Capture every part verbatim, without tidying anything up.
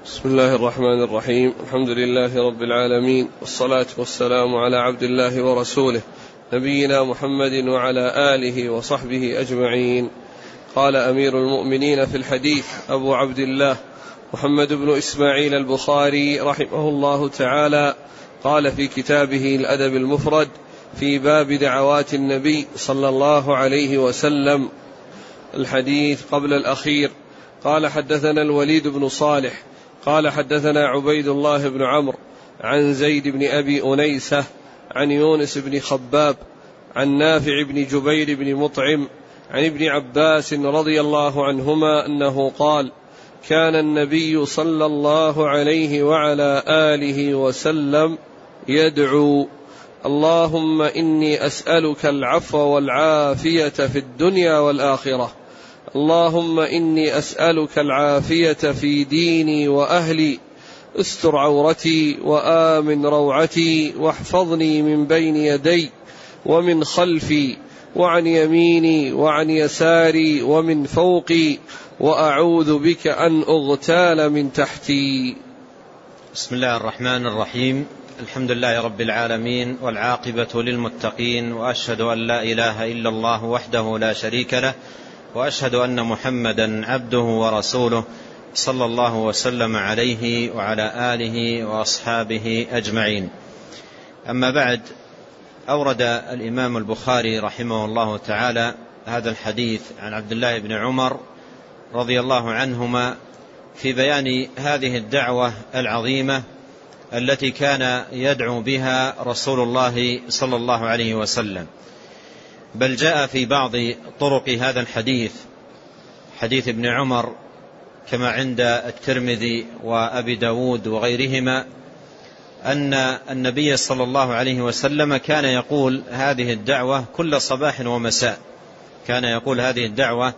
بسم الله الرحمن الرحيم. الحمد لله رب العالمين، والصلاة والسلام على عبد الله ورسوله نبينا محمد وعلى آله وصحبه أجمعين. قال أمير المؤمنين في الحديث أبو عبد الله محمد بن إسماعيل البخاري رحمه الله تعالى، قال في كتابه الأدب المفرد في باب دعوات النبي صلى الله عليه وسلم الحديث قبل الأخير، قال حدثنا الوليد بن صالح قال حدثنا عبيد الله بن عمرو عن زيد بن أبي أنيسة عن يونس بن خباب عن نافع بن جبير بن مطعم عن ابن عباس رضي الله عنهما أنه قال: كان النبي صلى الله عليه وعلى آله وسلم يدعو: اللهم إني أسألك العفو والعافية في الدنيا والآخرة، اللهم إني أسألك العافية في ديني وأهلي، استر عورتي وآمن روعتي، واحفظني من بين يدي ومن خلفي وعن يميني وعن يساري ومن فوقي، وأعوذ بك أن أغتال من تحتي. بسم الله الرحمن الرحيم. الحمد لله رب العالمين، والعاقبة للمتقين، وأشهد أن لا إله إلا الله وحده لا شريك له، وأشهد أن محمدا عبده ورسوله صلى الله وسلم عليه وعلى آله وأصحابه أجمعين. أما بعد، أورد الإمام البخاري رحمه الله تعالى هذا الحديث عن عبد الله بن عمر رضي الله عنهما في بيان هذه الدعوة العظيمة التي كان يدعو بها رسول الله صلى الله عليه وسلم. بل جاء في بعض طرق هذا الحديث، حديث ابن عمر، كما عند الترمذي وأبي داود وغيرهما، أن النبي صلى الله عليه وسلم كان يقول هذه الدعوة كل صباح ومساء، كان يقول هذه الدعوة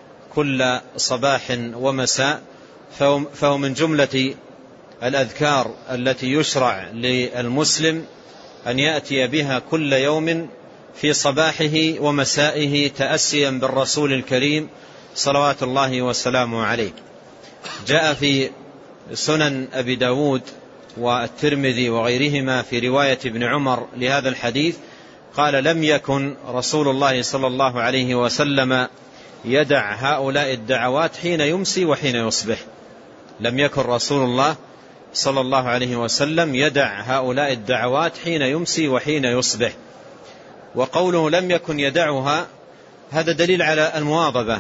كل صباح ومساء، فهو من جملة الأذكار التي يشرع للمسلم أن يأتي بها كل يوم في صباحه ومسائه، تأسيا بالرسول الكريم صلوات الله وسلامه عليه. جاء في سنن أبي داود والترمذي وغيرهما في رواية ابن عمر لهذا الحديث، قال: لم يكن رسول الله صلى الله عليه وسلم يدع هؤلاء الدعوات حين يمسي وحين يصبح. لم يكن رسول الله صلى الله عليه وسلم يدع هؤلاء الدعوات حين يمسي وحين يصبح. وقوله لم يكن يدعها، هذا دليل على المواظبة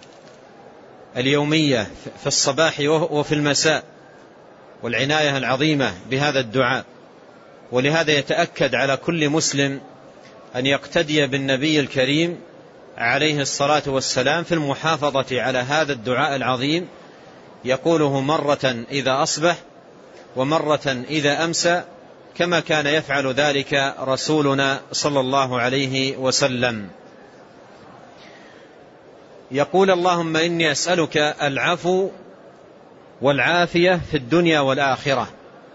اليومية في الصباح وفي المساء، والعناية العظيمة بهذا الدعاء. ولهذا يتأكد على كل مسلم أن يقتدي بالنبي الكريم عليه الصلاة والسلام في المحافظة على هذا الدعاء العظيم، يقوله مرة إذا أصبح ومرة إذا أمسى، كما كان يفعل ذلك رسولنا صلى الله عليه وسلم. يقول: اللهم إني أسألك العفو والعافية في الدنيا والآخرة.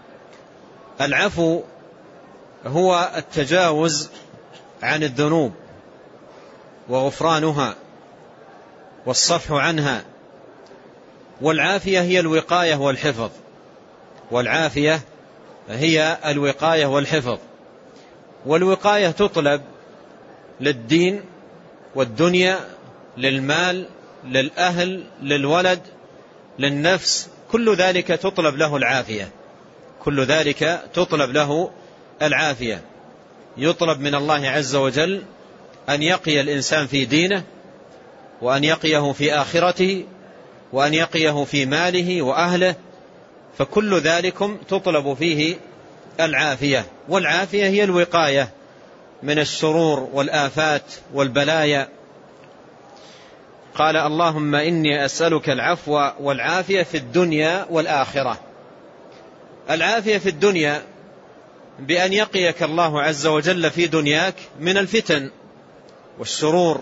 العفو هو التجاوز عن الذنوب وغفرانها والصفح عنها، والعافية هي الوقاية والحفظ، والعافية هي الوقاية والحفظ. والوقاية تطلب للدين والدنيا، للمال، للأهل، للولد، للنفس، كل ذلك تطلب له العافية، كل ذلك تطلب له العافية. يطلب من الله عز وجل أن يقي الإنسان في دينه، وأن يقيه في آخرته، وأن يقيه في ماله وأهله، فكل ذلكم تطلب فيه العافية. والعافية هي الوقاية من الشرور والآفات والبلايا. قال: اللهم إني أسألك العفو والعافية في الدنيا والآخرة. العافية في الدنيا بأن يقيك الله عز وجل في دنياك من الفتن والشرور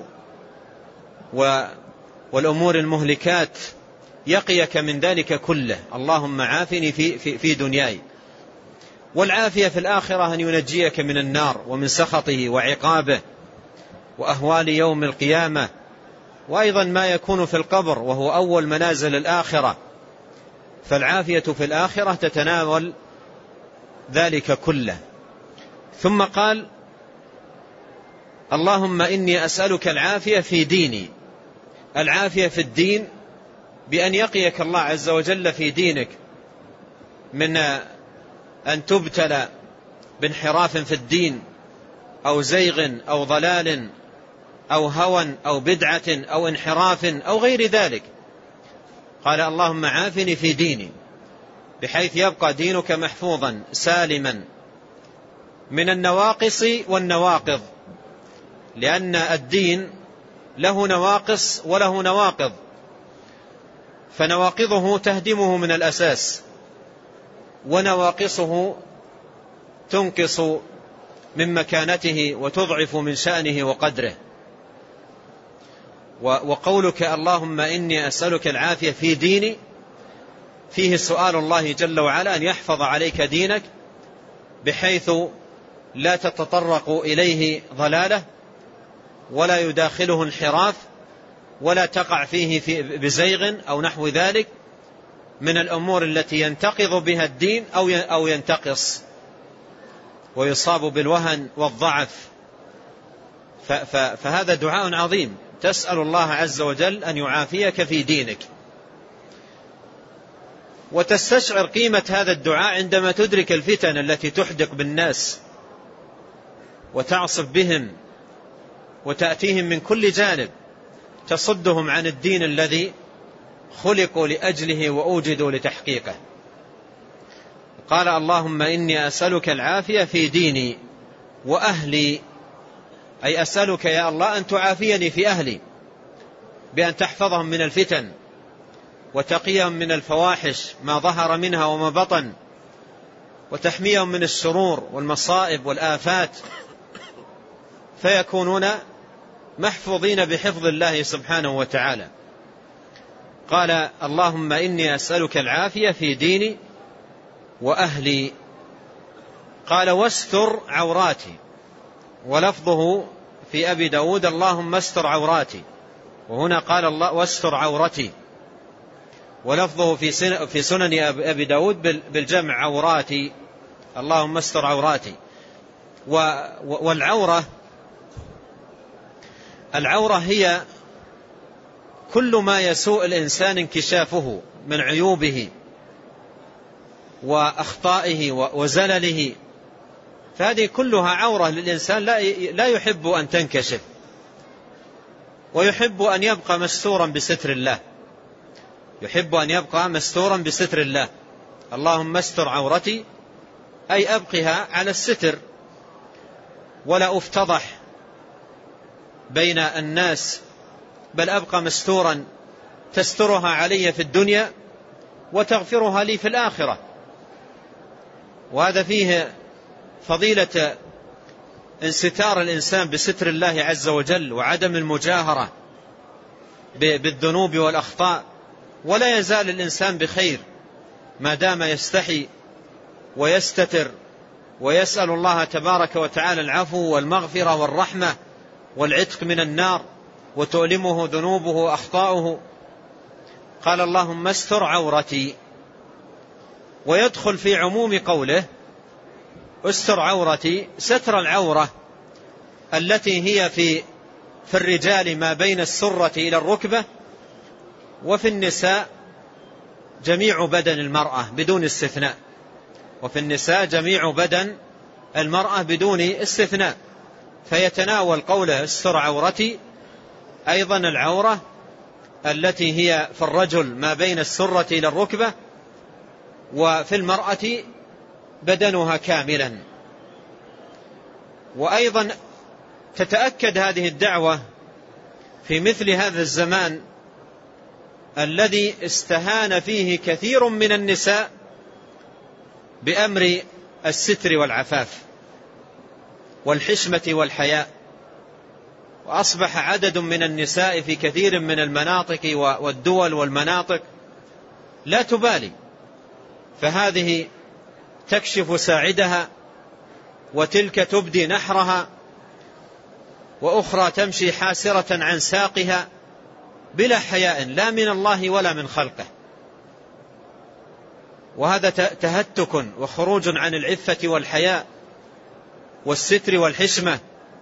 والأمور المهلكات، يقيك من ذلك كله، اللهم عافني في, في, في دنياي. والعافية في الآخرة أن ينجيك من النار ومن سخطه وعقابه وأهوال يوم القيامة، وأيضا ما يكون في القبر وهو أول منازل الآخرة، فالعافية في الآخرة تتناول ذلك كله. ثم قال اللهم إني أسألك العافية في ديني، العافية في الدين بأن يقيك الله عز وجل في دينك من أن تبتلى بانحراف في الدين أو زيغ أو ضلال أو هوى أو بدعة أو انحراف أو غير ذلك. قال اللهم عافني في ديني بحيث يبقى دينك محفوظا سالما من النواقص والنواقض، لأن الدين له نواقص وله نواقض، فنواقضه تهدمه من الأساس، ونواقصه تنقص من مكانته وتضعف من شأنه وقدره. وقولك اللهم إني أسألك العافية في ديني فيه سؤال الله جل وعلا أن يحفظ عليك دينك بحيث لا تتطرق إليه ضلاله ولا يداخله انحراف ولا تقع فيه في بزيغ أو نحو ذلك من الأمور التي ينتقض بها الدين أو ينتقص ويصاب بالوهن والضعف. فهذا دعاء عظيم، تسأل الله عز وجل أن يعافيك في دينك، وتستشعر قيمة هذا الدعاء عندما تدرك الفتن التي تحدق بالناس وتعصف بهم وتأتيهم من كل جانب تصدهم عن الدين الذي خلقوا لأجله وأوجدوا لتحقيقه. قال اللهم إني أسألك العافية في ديني وأهلي، أي أسألك يا الله أن تعافيني في أهلي بأن تحفظهم من الفتن وتقيهم من الفواحش ما ظهر منها وما بطن، وتحميهم من الشرور والمصائب والآفات فيكونون محفوظين بحفظ الله سبحانه وتعالى. قال اللهم إني أسألك العافية في ديني وأهلي. قال واستر عوراتي، ولفظه في أبي داود اللهم استر عوراتي، وهنا قال الله واستر عورتي، ولفظه في سنن أبي داود بالجمع عوراتي، اللهم استر عوراتي. والعورة العورة هي كل ما يسوء الإنسان انكشافه من عيوبه وأخطائه وزلله، فهذه كلها عورة للإنسان لا يحب أن تنكشف، ويحب أن يبقى مستورا بستر الله، يحب أن يبقى مستورا بستر الله. اللهم استر عورتي أي أبقها على الستر ولا أفتضح بين الناس، بل أبقى مستورا تسترها علي في الدنيا وتغفرها لي في الآخرة. وهذا فيه فضيلة انستار الإنسان بستر الله عز وجل وعدم المجاهرة بالذنوب والأخطاء، ولا يزال الإنسان بخير ما دام يستحي ويستتر ويسأل الله تبارك وتعالى العفو والمغفرة والرحمة والعتق من النار وتؤلمه ذنوبه وأخطاؤه. قال اللهم استر عورتي، ويدخل في عموم قوله استر عورتي ستر العورة التي هي في في الرجال ما بين السرة إلى الركبة، وفي النساء جميع بدن المرأة بدون استثناء، وفي النساء جميع بدن المرأة بدون استثناء، فيتناول قوله استر عورتي أيضا العورة التي هي في الرجل ما بين السرة إلى الركبة، وفي المرأة بدنها كاملا. وأيضا تتأكد هذه الدعوة في مثل هذا الزمان الذي استهان فيه كثير من النساء بأمر الستر والعفاف والحشمة والحياء، وأصبح عدد من النساء في كثير من المناطق والدول والمناطق لا تبالي، فهذه تكشف ساعدها وتلك تبدي نحرها وأخرى تمشي حاسرة عن ساقها بلا حياء لا من الله ولا من خلقه. وهذا تهتك وخروج عن العفة والحياء والستر والحشمة.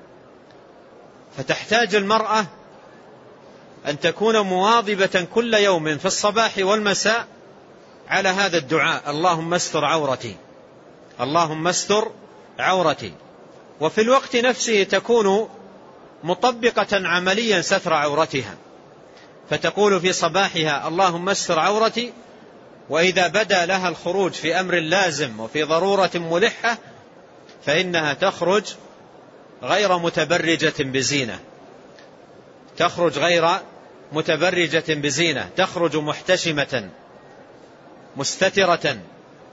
فتحتاج المرأة أن تكون مواظبة كل يوم في الصباح والمساء على هذا الدعاء: اللهم استر عورتي، اللهم استر عورتي. وفي الوقت نفسه تكون مطبقة عمليا ستر عورتها، فتقول في صباحها: اللهم استر عورتي، وإذا بدا لها الخروج في أمر لازم وفي ضرورة ملحة فإنها تخرج غير متبرجة بزينة، تخرج غير متبرجة بزينة، تخرج محتشمة مستترة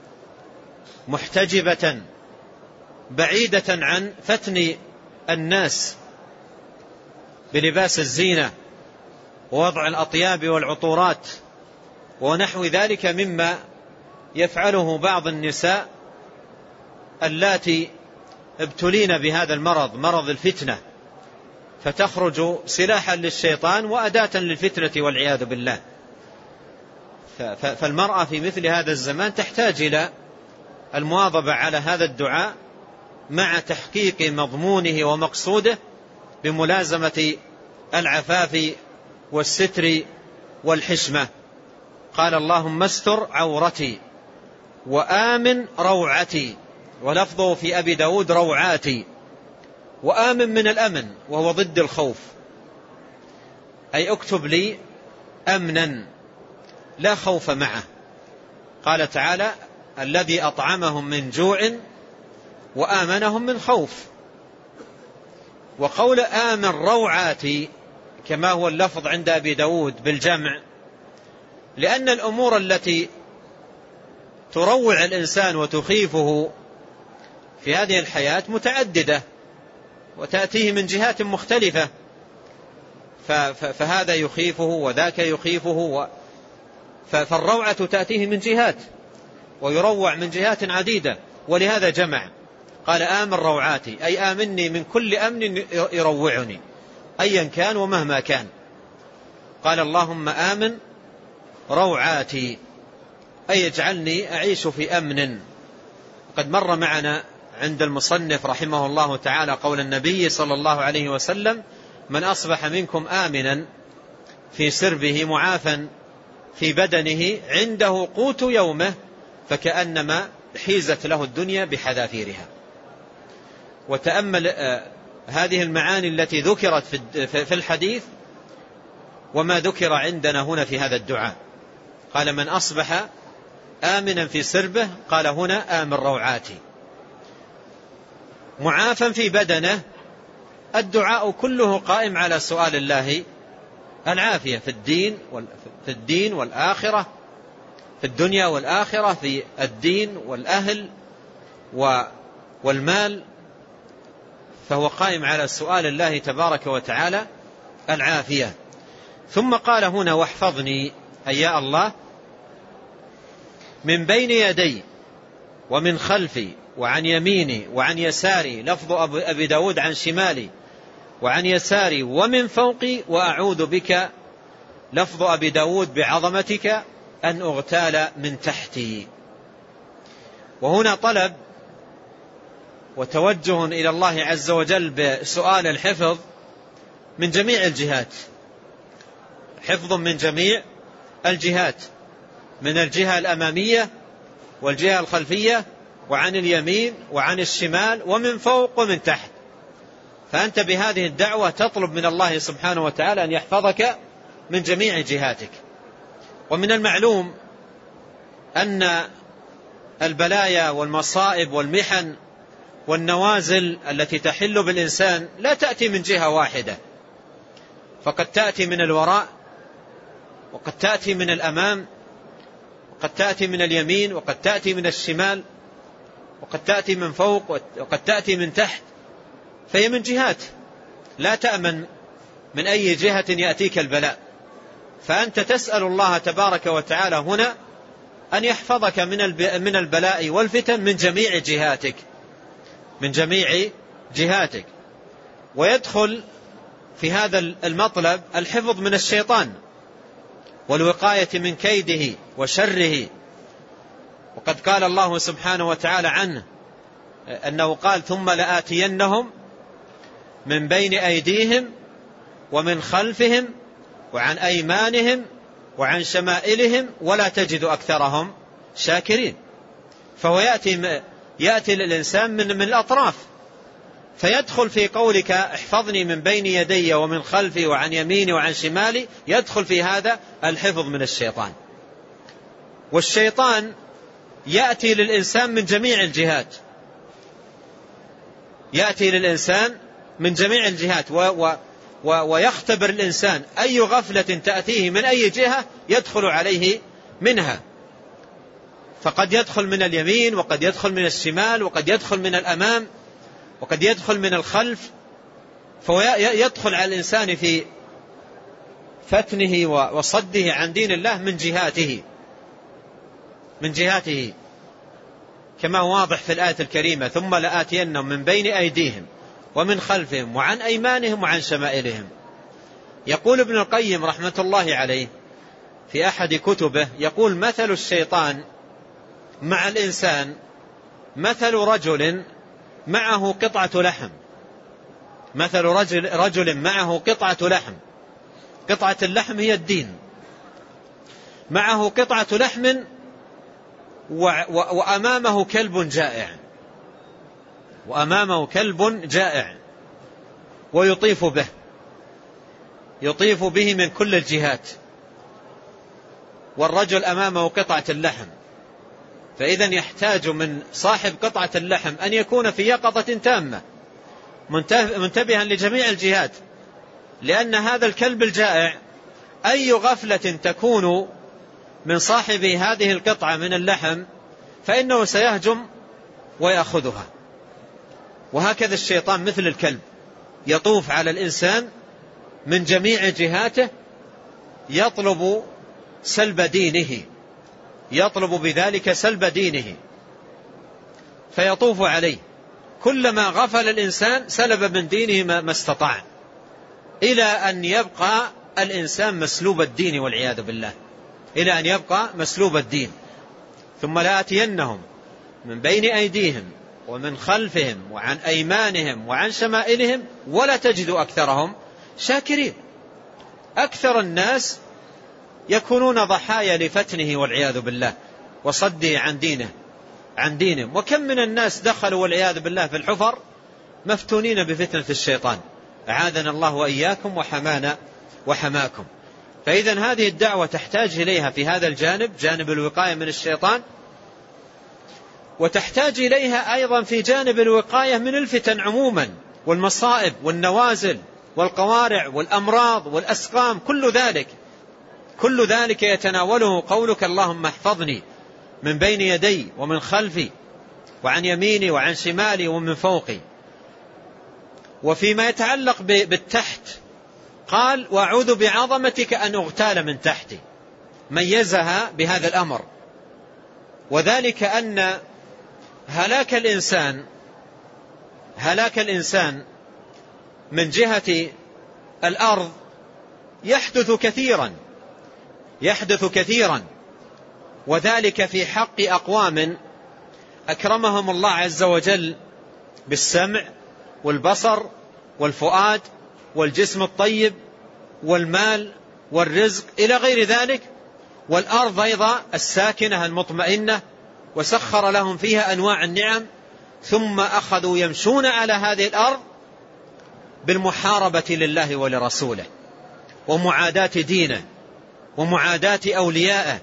محتجبة بعيدة عن فتن الناس بلباس الزينة ووضع الأطياب والعطورات ونحو ذلك مما يفعله بعض النساء اللاتي ابتلين بهذا المرض، مرض الفتنة، فتخرج سلاحا للشيطان وأداة للفتنة والعياذ بالله. فالمرأة في مثل هذا الزمان تحتاج إلى المواظبة على هذا الدعاء مع تحقيق مضمونه ومقصوده بملازمة العفاف والستر والحشمة. قال: اللهم استر عورتي وآمن روعتي، ولفظه في أبي داود روعاتي. وآمن من الأمن وهو ضد الخوف، أي اكتب لي أمنا لا خوف معه. قال تعالى: الذي أطعمهم من جوع وآمنهم من خوف. وقول آمن روعاتي كما هو اللفظ عند أبي داود بالجمع، لأن الأمور التي تروع الإنسان وتخيفه في هذه الحياة متعددة وتأتيه من جهات مختلفة، فهذا يخيفه وذاك يخيفه، فالروعة تأتيه من جهات ويروع من جهات عديدة، ولهذا جمع. قال: آمن روعاتي، أي آمني من كل أمن يروعني أيا كان ومهما كان. قال: اللهم آمن روعاتي، أي اجعلني أعيش في أمن. قد مر معنا عند المصنف رحمه الله تعالى قول النبي صلى الله عليه وسلم: من أصبح منكم آمنا في سربه معافا في بدنه عنده قوت يومه فكأنما حيزت له الدنيا بحذافيرها. وتأمل هذه المعاني التي ذكرت في الحديث وما ذكر عندنا هنا في هذا الدعاء. قال: من أصبح آمنا في سربه، قال هنا: آمن روعاتي. معافا في بدنه، الدعاء كله قائم على سؤال الله العافية في الدين في الدين والآخرة، في الدنيا والآخرة، في الدين والأهل والمال، فهو قائم على سؤال الله تبارك وتعالى العافية. ثم قال هنا: واحفظني، أي يا الله، من بين يدي ومن خلفي وعن يميني وعن يساري، لفظ أبي داود عن شمالي وعن يساري ومن فوقي، وأعوذ بك، لفظ أبي داود بعظمتك، أن أغتال من تحتي. وهنا طلب وتوجه إلى الله عز وجل بسؤال الحفظ من جميع الجهات، حفظ من جميع الجهات، من الجهة الأمامية والجهة الخلفية وعن اليمين وعن الشمال ومن فوق ومن تحت. فأنت بهذه الدعوة تطلب من الله سبحانه وتعالى أن يحفظك من جميع جهاتك. ومن المعلوم أن البلايا والمصائب والمحن والنوازل التي تحل بالإنسان لا تأتي من جهة واحدة، فقد تأتي من الوراء، وقد تأتي من الأمام، وقد تأتي من اليمين، وقد تأتي من الشمال، وقد تأتي من فوق، وقد تأتي من تحت. فهي من جهات، لا تأمن من أي جهة يأتيك البلاء. فأنت تسأل الله تبارك وتعالى هنا أن يحفظك من البلاء والفتن من جميع جهاتك، من جميع جهاتك. ويدخل في هذا المطلب الحفظ من الشيطان والوقاية من كيده وشره. وقد قال الله سبحانه وتعالى عنه أنه قال ثم لآتينهم من بين أيديهم ومن خلفهم وعن أيمانهم وعن شمائلهم ولا تجد أكثرهم شاكرين. فهو يأتي, يأتي للإنسان من, من الأطراف، فيدخل في قولك احفظني من بين يدي ومن خلفي وعن يميني وعن شمالي، يدخل في هذا الحفظ من الشيطان. والشيطان يأتي للإنسان من جميع الجهات، يأتي للإنسان من جميع الجهات و و و ويختبر الإنسان أي غفلة تأتيه من أي جهة يدخل عليه منها، فقد يدخل من اليمين وقد يدخل من الشمال وقد يدخل من الأمام وقد يدخل من الخلف، فيدخل على الإنسان في فتنه وصده عن دين الله من جهاته من جهاته كما هو واضح في الآية الكريمة ثم لآتينهم من بين أيديهم ومن خلفهم وعن أيمانهم وعن شمائلهم. يقول ابن القيم رحمة الله عليه في أحد كتبه، يقول مثل الشيطان مع الإنسان مثل رجل معه قطعة لحم، مثل رجل, رجل معه قطعة لحم، قطعة اللحم هي الدين، معه قطعة لحم وأمامه كلب جائع، وأمامه كلب جائع ويطيف به، يطيف به من كل الجهات، والرجل أمامه قطعة اللحم. فإذا يحتاج من صاحب قطعة اللحم أن يكون في يقظة تامة منتبها لجميع الجهات، لأن هذا الكلب الجائع أي غفلة تكون من صاحب هذه القطعة من اللحم فإنه سيهجم ويأخذها. وهكذا الشيطان مثل الكلب يطوف على الإنسان من جميع جهاته، يطلب سلب دينه، يطلب بذلك سلب دينه، فيطوف عليه كلما غفل الإنسان سلب من دينه ما استطاع، إلى أن يبقى الإنسان مسلوب الدين والعياذ بالله، إلى أن يبقى مسلوب الدين. ثم لآتينهم من بين أيديهم ومن خلفهم وعن أيمانهم وعن شمائلهم ولا تجد أكثرهم شاكرين. أكثر الناس يكونون ضحايا لفتنه والعياذ بالله وصده عن دينه عن دينهم. وكم من الناس دخلوا والعياذ بالله في الحفر مفتونين بفتنة الشيطان، أعاذنا الله وإياكم وحمانا وحماكم. فإذا هذه الدعوة تحتاج إليها في هذا الجانب، جانب الوقاية من الشيطان، وتحتاج إليها أيضا في جانب الوقاية من الفتن عموما والمصائب والنوازل والقوارع والأمراض والأسقام، كل ذلك كل ذلك يتناوله قولك اللهم احفظني من بين يدي ومن خلفي وعن يميني وعن شمالي ومن فوقي. وفيما يتعلق بالتحت قال وأعوذ بعظمتك أن أغتال من تحتي، ميزها بهذا الأمر، وذلك أن هلاك الإنسان هلاك الإنسان من جهة الأرض يحدث كثيرا يحدث كثيرا وذلك في حق أقوام أكرمهم الله عز وجل بالسمع والبصر والفؤاد والجسم الطيب والمال والرزق إلى غير ذلك، والأرض أيضا الساكنة المطمئنة، وسخر لهم فيها أنواع النعم، ثم أخذوا يمشون على هذه الأرض بالمحاربة لله ولرسوله ومعاداة دينه ومعاداة أوليائه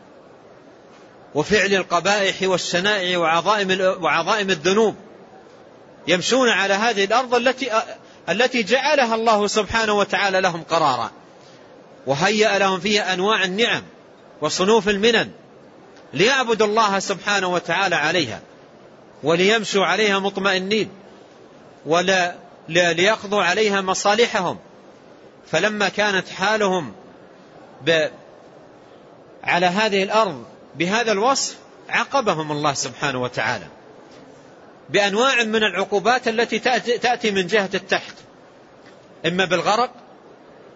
وفعل القبائح والشنائع وعظائم وعظائم الذنوب، يمشون على هذه الأرض التي التي جعلها الله سبحانه وتعالى لهم قرارا، وهيأ لهم فيها أنواع النعم وصنوف المنن ليعبدوا الله سبحانه وتعالى عليها وليمشوا عليها مطمئنين ولا ليقضوا عليها مصالحهم. فلما كانت حالهم ب... على هذه الأرض بهذا الوصف عاقبهم الله سبحانه وتعالى بأنواع من العقوبات التي تأتي من جهة التحت، إما بالغرق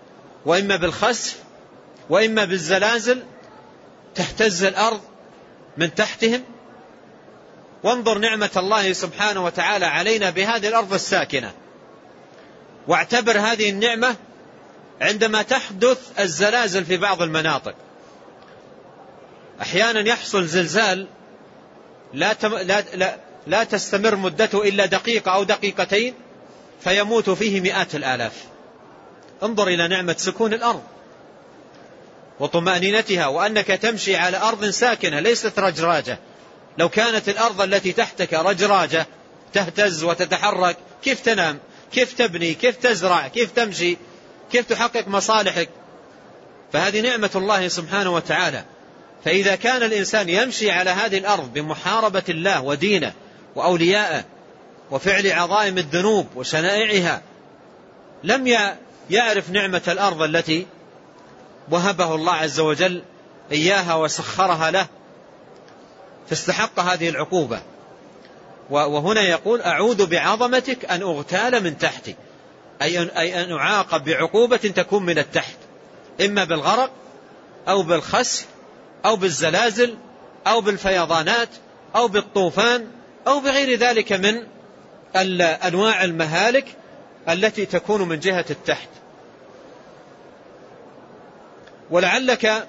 وإما بالخسف وإما بالزلازل، تهتز الأرض من تحتهم، وانظر نعمة الله سبحانه وتعالى علينا بهذه الأرض الساكنة، واعتبر هذه النعمة عندما تحدث الزلازل في بعض المناطق. أحيانا يحصل زلزال لا, تم... لا... لا... لا تستمر مدته إلا دقيقة أو دقيقتين فيموت فيه مئات الآلاف. انظر إلى نعمة سكون الأرض وطمأنينتها، وأنك تمشي على أرض ساكنة ليست رجراجة. لو كانت الأرض التي تحتك رجراجة تهتز وتتحرك، كيف تنام؟ كيف تبني؟ كيف تزرع؟ كيف تمشي؟ كيف تحقق مصالحك؟ فهذه نعمة الله سبحانه وتعالى. فإذا كان الإنسان يمشي على هذه الأرض بمحاربة الله ودينه وأولياءه وفعل عظائم الذنوب وشنائعها، لم يعرف نعمة الأرض التي وهبه الله عز وجل إياها وسخرها له، فاستحق هذه العقوبة. وهنا يقول أعوذ بعظمتك أن أغتال من تحتي، أي أن أعاقب بعقوبة تكون من التحت، إما بالغرق أو بالخسف أو بالزلازل أو بالفيضانات أو بالطوفان أو بغير ذلك من أنواع المهالك التي تكون من جهة التحت. ولعلك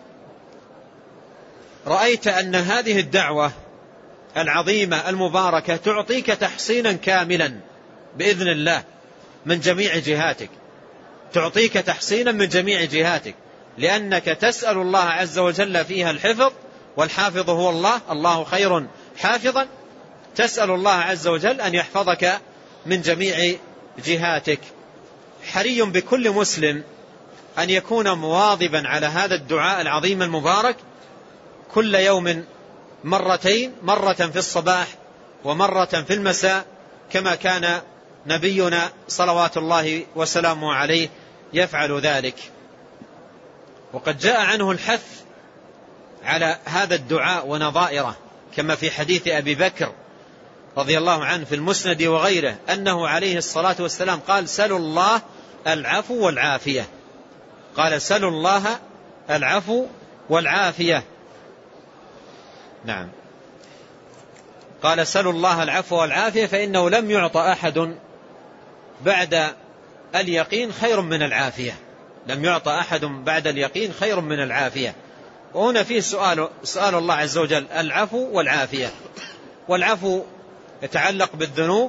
رأيت أن هذه الدعوة العظيمة المباركة تعطيك تحصينا كاملا بإذن الله من جميع جهاتك، تعطيك تحصينا من جميع جهاتك، لأنك تسأل الله عز وجل فيها الحفظ، والحافظ هو الله، الله خير حافظا. تسأل الله عز وجل أن يحفظك من جميع جهاتك. حري بكل مسلم أن يكون مواظبا على هذا الدعاء العظيم المبارك كل يوم مرتين، مرة في الصباح ومرة في المساء، كما كان نبينا صلوات الله وسلامه عليه يفعل ذلك. وقد جاء عنه الحث على هذا الدعاء ونظائره، كما في حديث أبي بكر رضي الله عنه في المسند وغيره، أنه عليه الصلاة والسلام قال سلوا الله العفو والعافية. قال سلوا الله العفو والعافية. نعم، قال سلوا الله العفو والعافية، فإنه لم يعطى أحد بعد اليقين خير من العافية، لم يعطى أحد بعد اليقين خير من العافية. وهنا فيه سؤال, سؤال الله عز وجل العفو والعافية. والعفو يتعلق بالذنوب،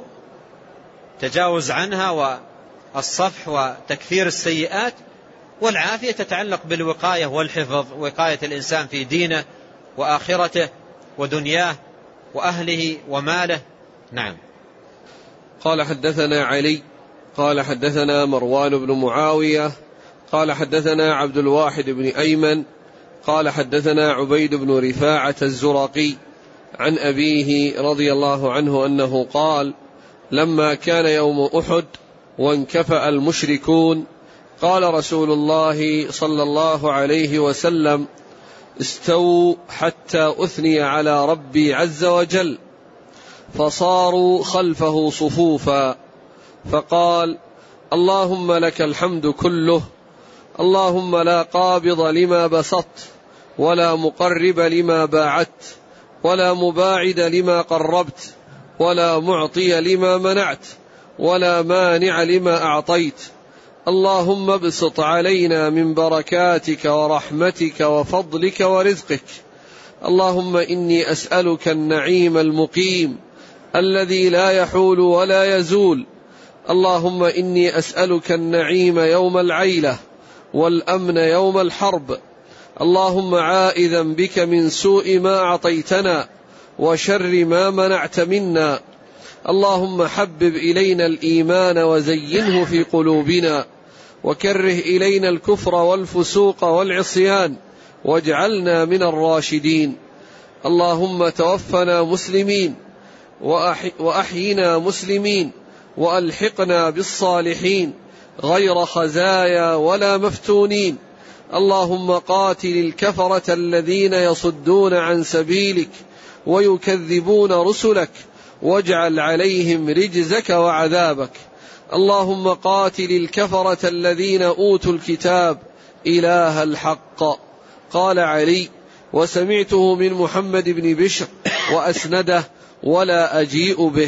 تجاوز عنها والصفح وتكفير السيئات، والعافية تتعلق بالوقاية والحفظ، وقاية الإنسان في دينه وآخرته ودنياه وأهله وماله. نعم. قال حدثنا علي قال حدثنا مروان بن معاوية قال حدثنا عبد الواحد بن أيمن قال حدثنا عبيد بن رفاعة الزرقي عن أبيه رضي الله عنه أنه قال لما كان يوم أحد وانكفأ المشركون قال رسول الله صلى الله عليه وسلم استووا حتى أثني على ربي عز وجل، فصاروا خلفه صفوفا، فقال اللهم لك الحمد كله، اللهم لا قابض لما بسطت ولا مقرب لما باعدت ولا مباعد لما قربت ولا معطي لما منعت ولا مانع لما أعطيت، اللهم ابسط علينا من بركاتك ورحمتك وفضلك ورزقك، اللهم إني أسألك النعيم المقيم الذي لا يحول ولا يزول، اللهم إني أسألك النعيم يوم العيلة والأمن يوم الحرب، اللهم عائذا بك من سوء ما أعطيتنا وشر ما منعت منا، اللهم حبب إلينا الإيمان وزينه في قلوبنا وكره إلينا الكفر والفسوق والعصيان واجعلنا من الراشدين، اللهم توفنا مسلمين وأحينا مسلمين وألحقنا بالصالحين غير خزايا ولا مفتونين، اللهم قاتل الكفرة الذين يصدون عن سبيلك ويكذبون رسلك واجعل عليهم رجزك وعذابك، اللهم قاتل الكفرة الذين أوتوا الكتاب إله الحق. قال علي وسمعته من محمد بن بشر وأسنده ولا أجيء به.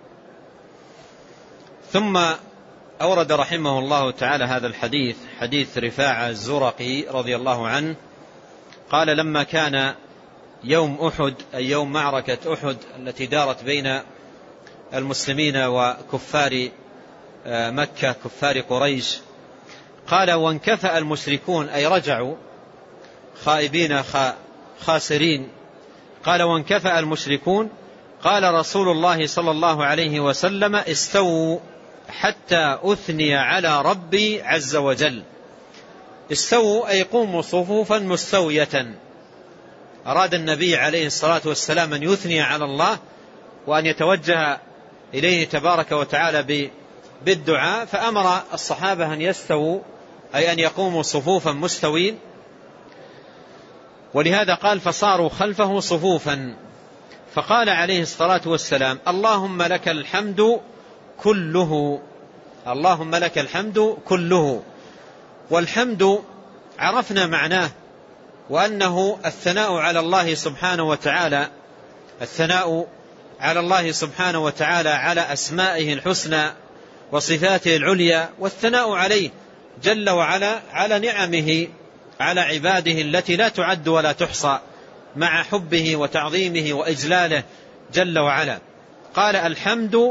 ثم أورد رحمه الله تعالى هذا الحديث، حديث رفاعة الزرقي رضي الله عنه، قال: لما كان يوم أحد، أي يوم معركة أحد التي دارت بين المسلمين وكفار مكة كفار قريش، قال: وانكفأ المشركون، أي رجعوا خائبين خاسرين. قال: وانكفأ المشركون، قال رسول الله صلى الله عليه وسلم: استووا حتى أثني على ربي عز وجل. استووا أي قوموا صفوفا مستوية. أراد النبي عليه الصلاة والسلام أن يثني على الله وأن يتوجه إليه تبارك وتعالى بالدعاء، فأمر الصحابة أن يستووا، أي أن يقوموا صفوفا مستوين، ولهذا قال: فصاروا خلفه صفوفا. فقال عليه الصلاة والسلام: اللهم لك الحمد كله، اللهم لك الحمد كله. والحمد عرفنا معناه، وأنه الثناء على الله سبحانه وتعالى، الثناء على الله سبحانه وتعالى على أسمائه الحسنى وصفاته العليا، والثناء عليه جل وعلا على نعمه على عباده التي لا تعد ولا تحصى، مع حبه وتعظيمه وإجلاله جل وعلا. قال: الحمد،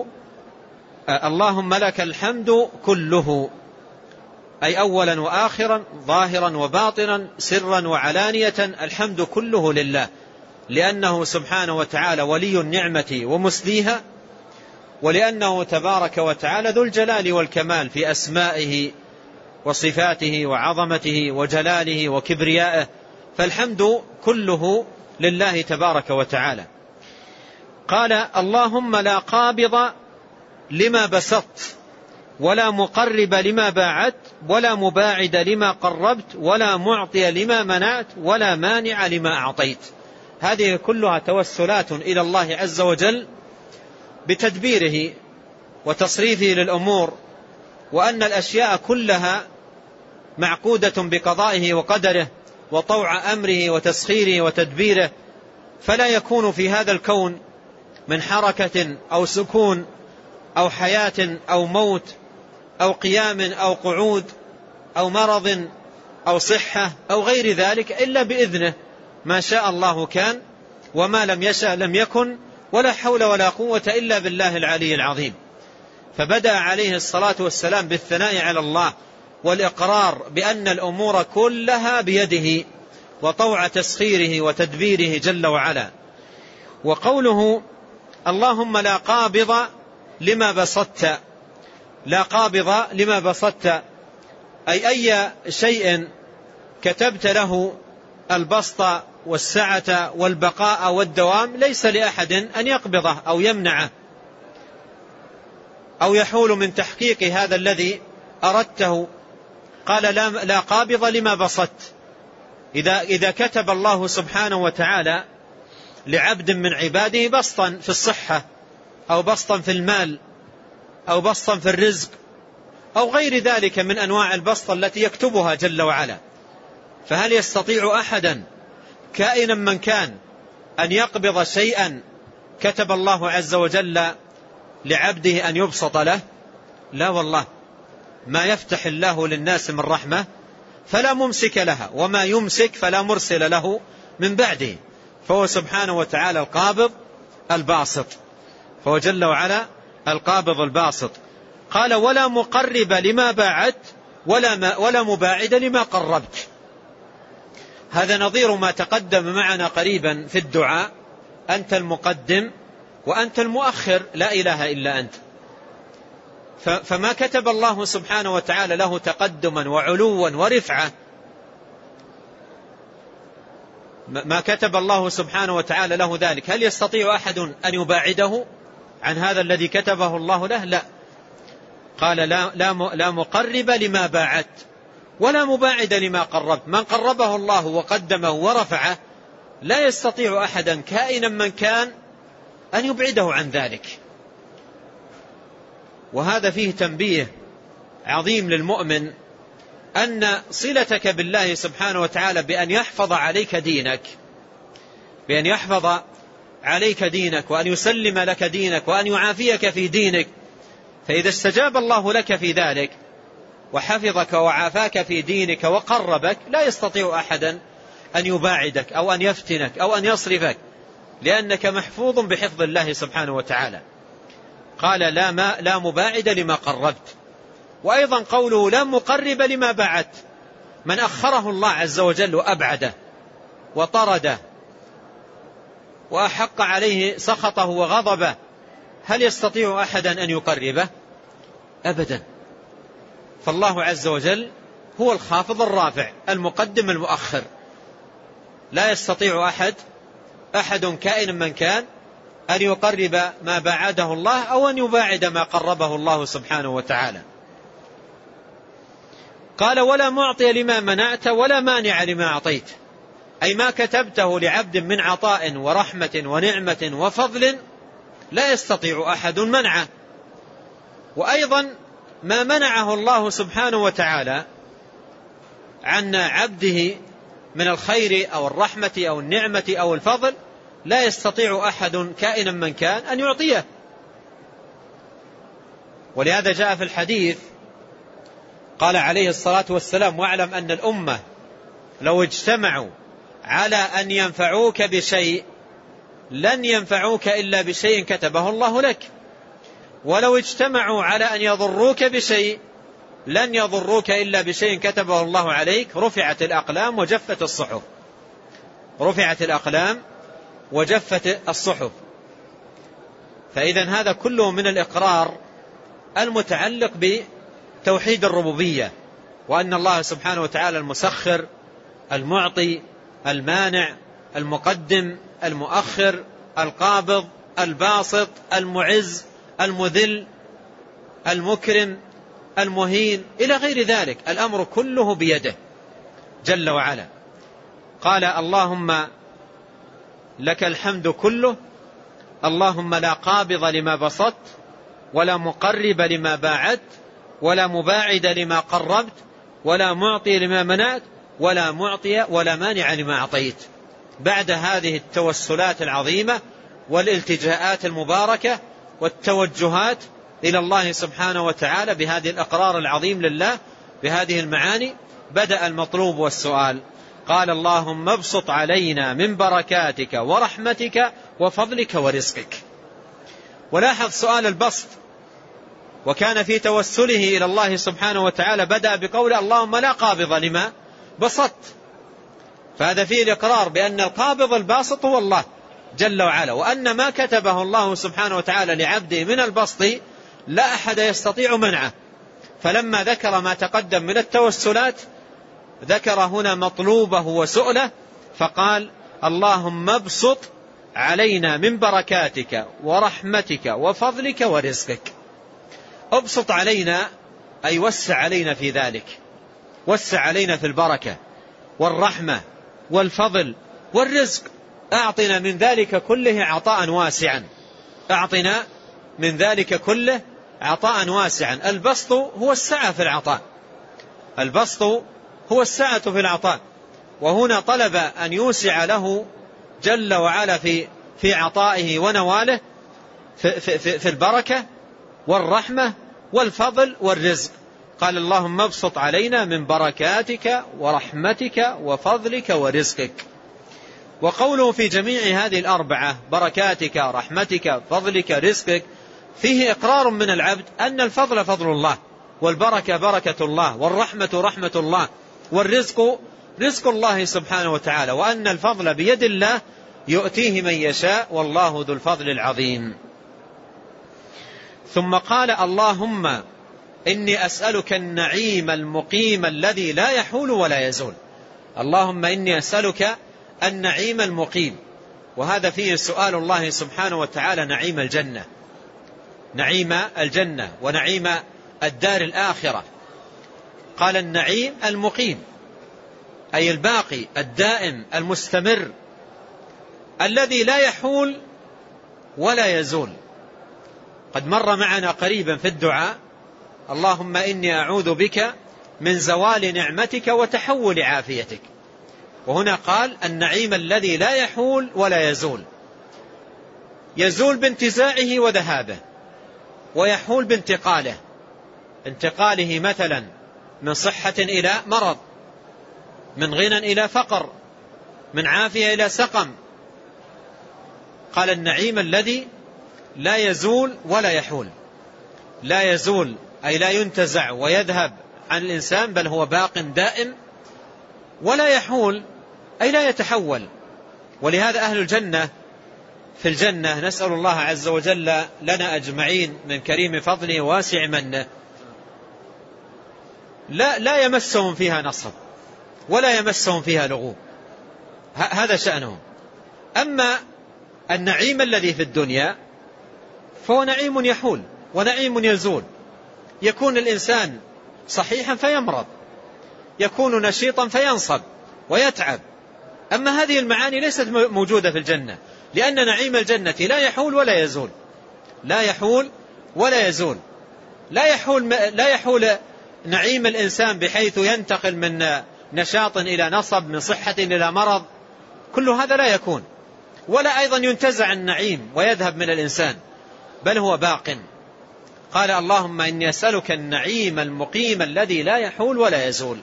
اللهم لك الحمد كله، أي أولا وآخرا، ظاهرا وباطنا، سرا وعلانية، الحمد كله لله، لأنه سبحانه وتعالى ولي النعمة ومسديها، ولأنه تبارك وتعالى ذو الجلال والكمال في أسمائه وصفاته وعظمته وجلاله وكبريائه، فالحمد كله لله تبارك وتعالى. قال: اللهم لا قابض لما بسطت، ولا مقرب لما باعدت، ولا مباعد لما قربت، ولا معطي لما منعت، ولا مانع لما أعطيت. هذه كلها توسلات إلى الله عز وجل بتدبيره وتصريفه للأمور، وأن الأشياء كلها معقودة بقضائه وقدره وطوع أمره وتسخيره وتدبيره، فلا يكون في هذا الكون من حركة أو سكون أو حياة أو موت أو قيام أو قعود أو مرض أو صحة أو غير ذلك إلا بإذنه. ما شاء الله كان، وما لم يشاء لم يكن، ولا حول ولا قوة إلا بالله العلي العظيم. فبدأ عليه الصلاة والسلام بالثناء على الله والإقرار بأن الأمور كلها بيده وطوع تسخيره وتدبيره جل وعلا. وقوله: اللهم لا قابض لما بسطت، لا قابض لما بسطت، أي أي شيء كتبت له البسط والسعة والبقاء والدوام ليس لأحد أن يقبضه أو يمنعه أو يحول من تحقيق هذا الذي أردته. قال: لا, لا قابض لما بسطت. إذا, إذا كتب الله سبحانه وتعالى لعبد من عباده بسطا في الصحة أو بسطا في المال أو بسطا في الرزق أو غير ذلك من أنواع البسط التي يكتبها جل وعلا، فهل يستطيع أحدا كائنا من كان أن يقبض شيئا كتب الله عز وجل لعبده أن يبسط له؟ لا والله. ما يفتح الله للناس من رحمة فلا ممسك لها، وما يمسك فلا مرسل له من بعده، فهو سبحانه وتعالى القابض الباسط، فهو جل وعلا القابض الباسط. قال: ولا مقرب لما باعدت، ولا, ولا مباعد لما قربت. هذا نظير ما تقدم معنا قريبا في الدعاء: أنت المقدم وأنت المؤخر، لا إله إلا أنت. فما كتب الله سبحانه وتعالى له تقدما وعلوا ورفعة، ما كتب الله سبحانه وتعالى له ذلك، هل يستطيع أحد أن يباعده عن هذا الذي كتبه الله له؟ لا. قال: لا, لا, لا مقرب لما باعدت ولا مباعد لما قربت. من قربه الله وقدمه ورفعه لا يستطيع أحدا كائنا من كان أن يبعده عن ذلك. وهذا فيه تنبيه عظيم للمؤمن، أن صلتك بالله سبحانه وتعالى بأن يحفظ عليك دينك بأن يحفظ عليك دينك وأن يسلم لك دينك وأن يعافيك في دينك. فإذا استجاب الله لك في ذلك وحفظك وعافاك في دينك وقربك، لا يستطيع أحدا أن يباعدك أو أن يفتنك أو أن يصرفك، لأنك محفوظ بحفظ الله سبحانه وتعالى. قال لا, ما لا مباعد لما قربت. وأيضا قوله لا مقرب لما بعدت، من أخره الله عز وجل وأبعده وطرده وأحق عليه سخطه وغضبه، هل يستطيع أحدا أن يقربه؟ أبدا. فالله عز وجل هو الخافض الرافع المقدم المؤخر، لا يستطيع أحد أحد كائن من كان أن يقرب ما باعده الله أو أن يباعد ما قربه الله سبحانه وتعالى. قال ولا معطي لما منعت ولا مانع لما أعطيت، أي ما كتبته لعبد من عطاء ورحمة ونعمة وفضل لا يستطيع أحد منعه. وأيضا ما منعه الله سبحانه وتعالى عن عبده من الخير أو الرحمة أو النعمة أو الفضل لا يستطيع أحد كائنا من كان أن يعطيه. ولهذا جاء في الحديث قال عليه الصلاة والسلام واعلم أن الأمة لو اجتمعوا على أن ينفعوك بشيء لن ينفعوك إلا بشيء كتبه الله لك، ولو اجتمعوا على أن يضروك بشيء لن يضروك إلا بشيء كتبه الله عليك. رفعت الأقلام وجفت الصحف، رفعت الأقلام وجفت الصحف. فإذا هذا كله من الإقرار المتعلق بتوحيد الربوبية، وأن الله سبحانه وتعالى المسخر المعطي المانع المقدم المؤخر القابض الباسط المعز المذل المكرم المهين إلى غير ذلك، الأمر كله بيده جل وعلا. قال اللهم لك الحمد كله، اللهم لا قابض لما بسطت ولا مقرب لما باعدت ولا مباعد لما قربت ولا معطي لما منعت ولا معطي ولا مانع لما أعطيت. بعد هذه التوسلات العظيمة والالتجاءات المباركة والتوجهات إلى الله سبحانه وتعالى بهذه الأقرار العظيم لله بهذه المعاني، بدأ المطلوب والسؤال. قال اللهم ابسط علينا من بركاتك ورحمتك وفضلك ورزقك. ولاحظ سؤال البسط، وكان في توسله إلى الله سبحانه وتعالى بدأ بقول اللهم لا قابض لما بسطت، فهذا فيه الإقرار بأن القابض الباسط هو الله جل وعلا، وأن ما كتبه الله سبحانه وتعالى لعبده من البسط لا أحد يستطيع منعه. فلما ذكر ما تقدم من التوسلات ذكر هنا مطلوبه وسؤله، فقال اللهم ابسط علينا من بركاتك ورحمتك وفضلك ورزقك. ابسط علينا أي وسع علينا في ذلك، وسع علينا في البركة والرحمة والفضل والرزق. أعطنا من ذلك كله عطاء واسعا، أعطنا من ذلك كله عطاء واسعا. البسط هو السعة في العطاء، البسط هو السعة في العطاء، وهنا طلب أن يوسع له جل وعلا في في عطائه ونواله في, في, في, في البركة والرحمة والفضل والرزق. قال اللهم ابسط علينا من بركاتك ورحمتك وفضلك ورزقك. وقوله في جميع هذه الأربعة بركاتك رحمتك فضلك رزقك فيه إقرار من العبد أن الفضل فضل الله، والبركة بركة الله، والرحمة رحمة الله، والرزق رزق الله سبحانه وتعالى، وأن الفضل بيد الله يؤتيه من يشاء والله ذو الفضل العظيم. ثم قال اللهم إني أسألك النعيم المقيم الذي لا يحول ولا يزول. اللهم إني أسألك النعيم المقيم، وهذا فيه سؤال الله سبحانه وتعالى نعيم الجنة، نعيم الجنة ونعيم الدار الآخرة. قال النعيم المقيم أي الباقي الدائم المستمر الذي لا يحول ولا يزول. قد مر معنا قريبا في الدعاء اللهم إني أعوذ بك من زوال نعمتك وتحول عافيتك. وهنا قال النعيم الذي لا يحول ولا يزول. يزول بانتزاعه وذهابه، ويحول بانتقاله، انتقاله مثلا من صحة إلى مرض، من غنى إلى فقر، من عافية إلى سقم. قال النعيم الذي لا يزول ولا يحول. لا يزول أي لا ينتزع ويذهب عن الإنسان، بل هو باق دائم. ولا يحول أي لا يتحول. ولهذا أهل الجنة في الجنة نسأل الله عز وجل لنا أجمعين من كريم فضله واسع منه، لا, لا يمسهم فيها نصب ولا يمسهم فيها لغوب، هذا شأنهم. أما النعيم الذي في الدنيا فهو نعيم يحول ونعيم يزول. يكون الإنسان صحيحا فيمرض، يكون نشيطا فينصب ويتعب. أما هذه المعاني ليست موجودة في الجنة، لأن نعيم الجنة لا يحول ولا يزول. لا يحول ولا يزول. لا يحول, لا يحول نعيم الإنسان بحيث ينتقل من نشاط إلى نصب، من صحة إلى مرض، كل هذا لا يكون. ولا أيضا ينتزع النعيم ويذهب من الإنسان، بل هو باق. قال اللهم إني أسألك النعيم المقيم الذي لا يحول ولا يزول.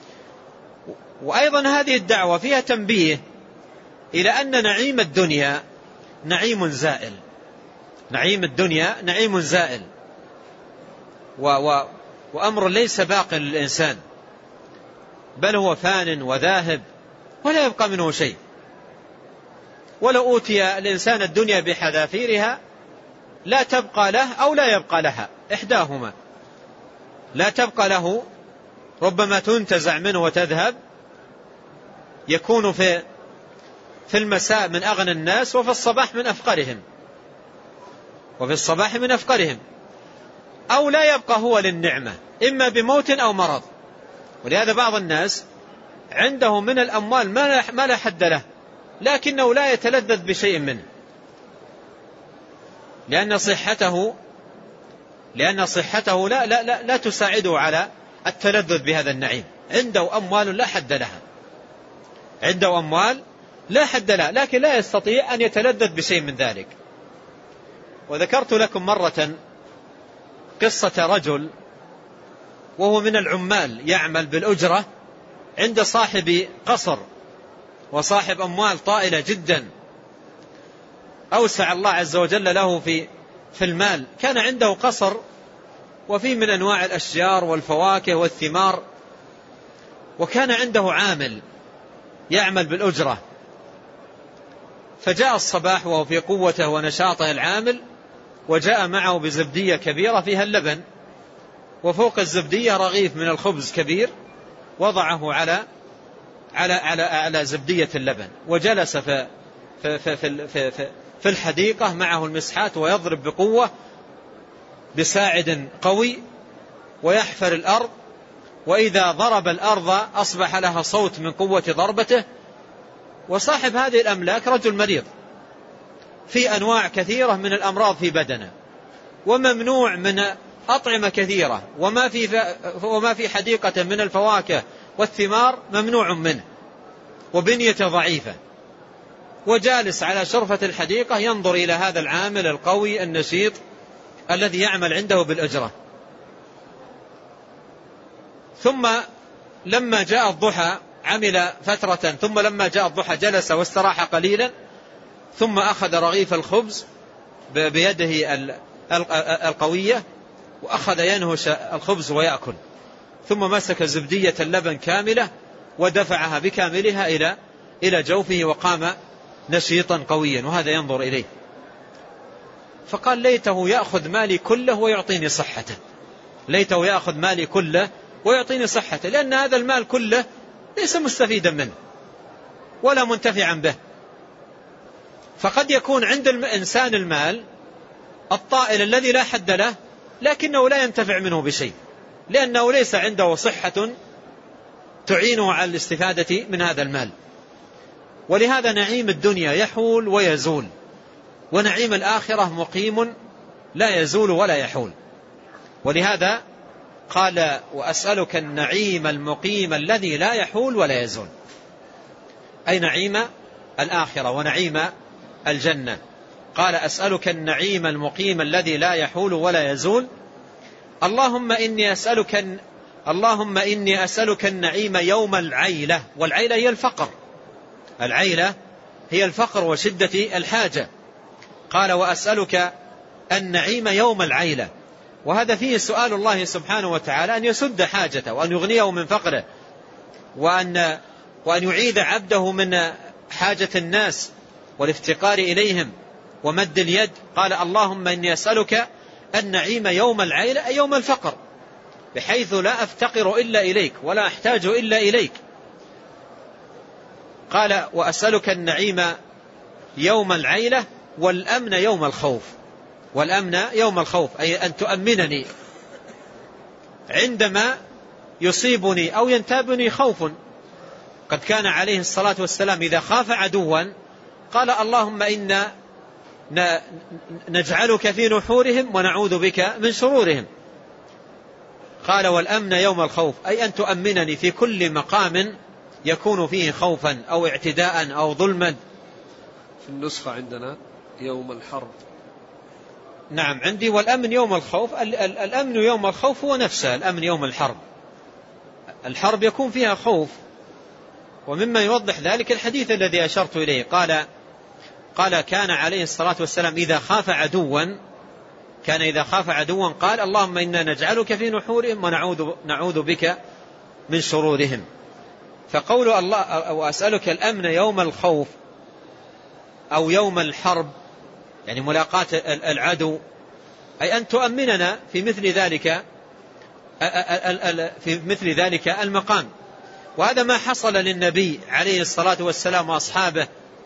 وأيضا هذه الدعوة فيها تنبيه إلى أن نعيم الدنيا نعيم زائل. نعيم الدنيا نعيم زائل، و و وأمر ليس باق للإنسان، بل هو فان وذاهب ولا يبقى منه شيء. ولو أوتي الإنسان الدنيا بحذافيرها لا تبقى له أو لا يبقى لها، إحداهما. لا تبقى له، ربما تنتزع منه وتذهب. يكون في في المساء من أغنى الناس، وفي الصباح من أفقرهم، وفي الصباح من أفقرهم. أو لا يبقى هو للنعمة، إما بموت أو مرض. ولهذا بعض الناس عنده من الأموال ما لا حد له، لكنه لا يتلذذ بشيء منه، لأن صحته لأن صحته لا, لا, لا, لا تساعده على التلذذ بهذا النعيم. عنده أموال لا حد لها، عنده أموال لا حد لها، لكن لا يستطيع أن يتلذذ بشيء من ذلك. وذكرت لكم مرة قصة رجل وهو من العمال يعمل بالأجرة عند صاحب قصر وصاحب أموال طائلة جدا، أوسع الله عز وجل له في في المال. كان عنده قصر وفيه من أنواع الأشجار والفواكه والثمار، وكان عنده عامل يعمل بالأجرة. فجاء الصباح وهو في قوته ونشاطه العامل، وجاء معه بزبدية كبيرة فيها اللبن، وفوق الزبدية رغيف من الخبز كبير وضعه على على على على زبدية اللبن، وجلس في في في في, في, في الحديقة معه المسحات، ويضرب بقوة بساعد قوي ويحفر الأرض. وإذا ضرب الأرض أصبح لها صوت من قوة ضربته. وصاحب هذه الأملاك رجل مريض في أنواع كثيرة من الأمراض في بدنه، وممنوع من أطعمة كثيرة، وما في وما في حديقة من الفواكه والثمار ممنوع منه، وبنيته ضعيفة. وجالس على شرفة الحديقة ينظر إلى هذا العامل القوي النشيط الذي يعمل عنده بالأجرة. ثم لما جاء الضحى عمل فترة، ثم لما جاء الضحى جلس واستراح قليلا، ثم أخذ رغيف الخبز بيده القوية وأخذ ينهش الخبز ويأكل، ثم مسك زبدية اللبن كاملة ودفعها بكاملها إلى إلى جوفه، وقام نشيطا قويا وهذا ينظر إليه. فقال ليته يأخذ مالي كله ويعطيني صحته، ليته يأخذ مالي كله ويعطيني صحته، لأن هذا المال كله ليس مستفيدا منه ولا منتفعا به. فقد يكون عند الإنسان المال الطائل الذي لا حد له، لكنه لا ينتفع منه بشيء، لأنه ليس عنده صحة تعينه على الاستفادة من هذا المال. ولهذا نعيم الدنيا يحول ويزول، ونعيم الآخرة مقيم لا يزول ولا يحول. ولهذا قال وأسألك النعيم المقيم الذي لا يحول ولا يزول. أي نعيم الآخرة ونعيم الجنة. قال أسألك النعيم المقيم الذي لا يحول ولا يزول. اللهم إني أسألك اللهم إني أسألك النعيم يوم العيلة، والعيلة هي الفقر، العيلة هي الفقر وشدة الحاجة. قال وأسألك النعيم يوم العيلة، وهذا فيه سؤال الله سبحانه وتعالى أن يسد حاجته وأن يغنيه من فقره، وأن, وأن يعيد عبده من حاجة الناس والافتقار إليهم ومد اليد. قال اللهم إني أسألك النعيم يوم العيلة أي يوم الفقر، بحيث لا أفتقر إلا إليك ولا أحتاج إلا إليك. قال وأسألك النعيم يوم العيلة والأمن يوم الخوف، والأمن يوم الخوف أي أن تؤمنني عندما يصيبني أو ينتابني خوف. قد كان عليه الصلاة والسلام إذا خاف عدوا قال اللهم إنا نجعلك في نحورهم ونعوذ بك من شرورهم. قال والأمن يوم الخوف أي أن تؤمنني في كل مقام يكون فيه خوفا أو اعتداء أو ظلما. في النسخة عندنا يوم الحرب. نعم عندي والأمن يوم الخوف. الأمن يوم الخوف هو نفسه الأمن يوم الحرب. الحرب يكون فيها خوف، ومما يوضح ذلك الحديث الذي أشرت إليه. قال قال كان عليه الصلاة والسلام إذا خاف عدوا كان إذا خاف عدوا قال اللهم إنا نجعلك في نحورهم ونعوذ نعوذ بك من شرورهم. فقول الله وأسألك الأمن يوم الخوف أو يوم الحرب يعني ملاقاة العدو، أي أن تؤمننا في مثل ذلك في مثل ذلك المقام. وهذا ما حصل للنبي عليه الصلاة والسلام وأصحابه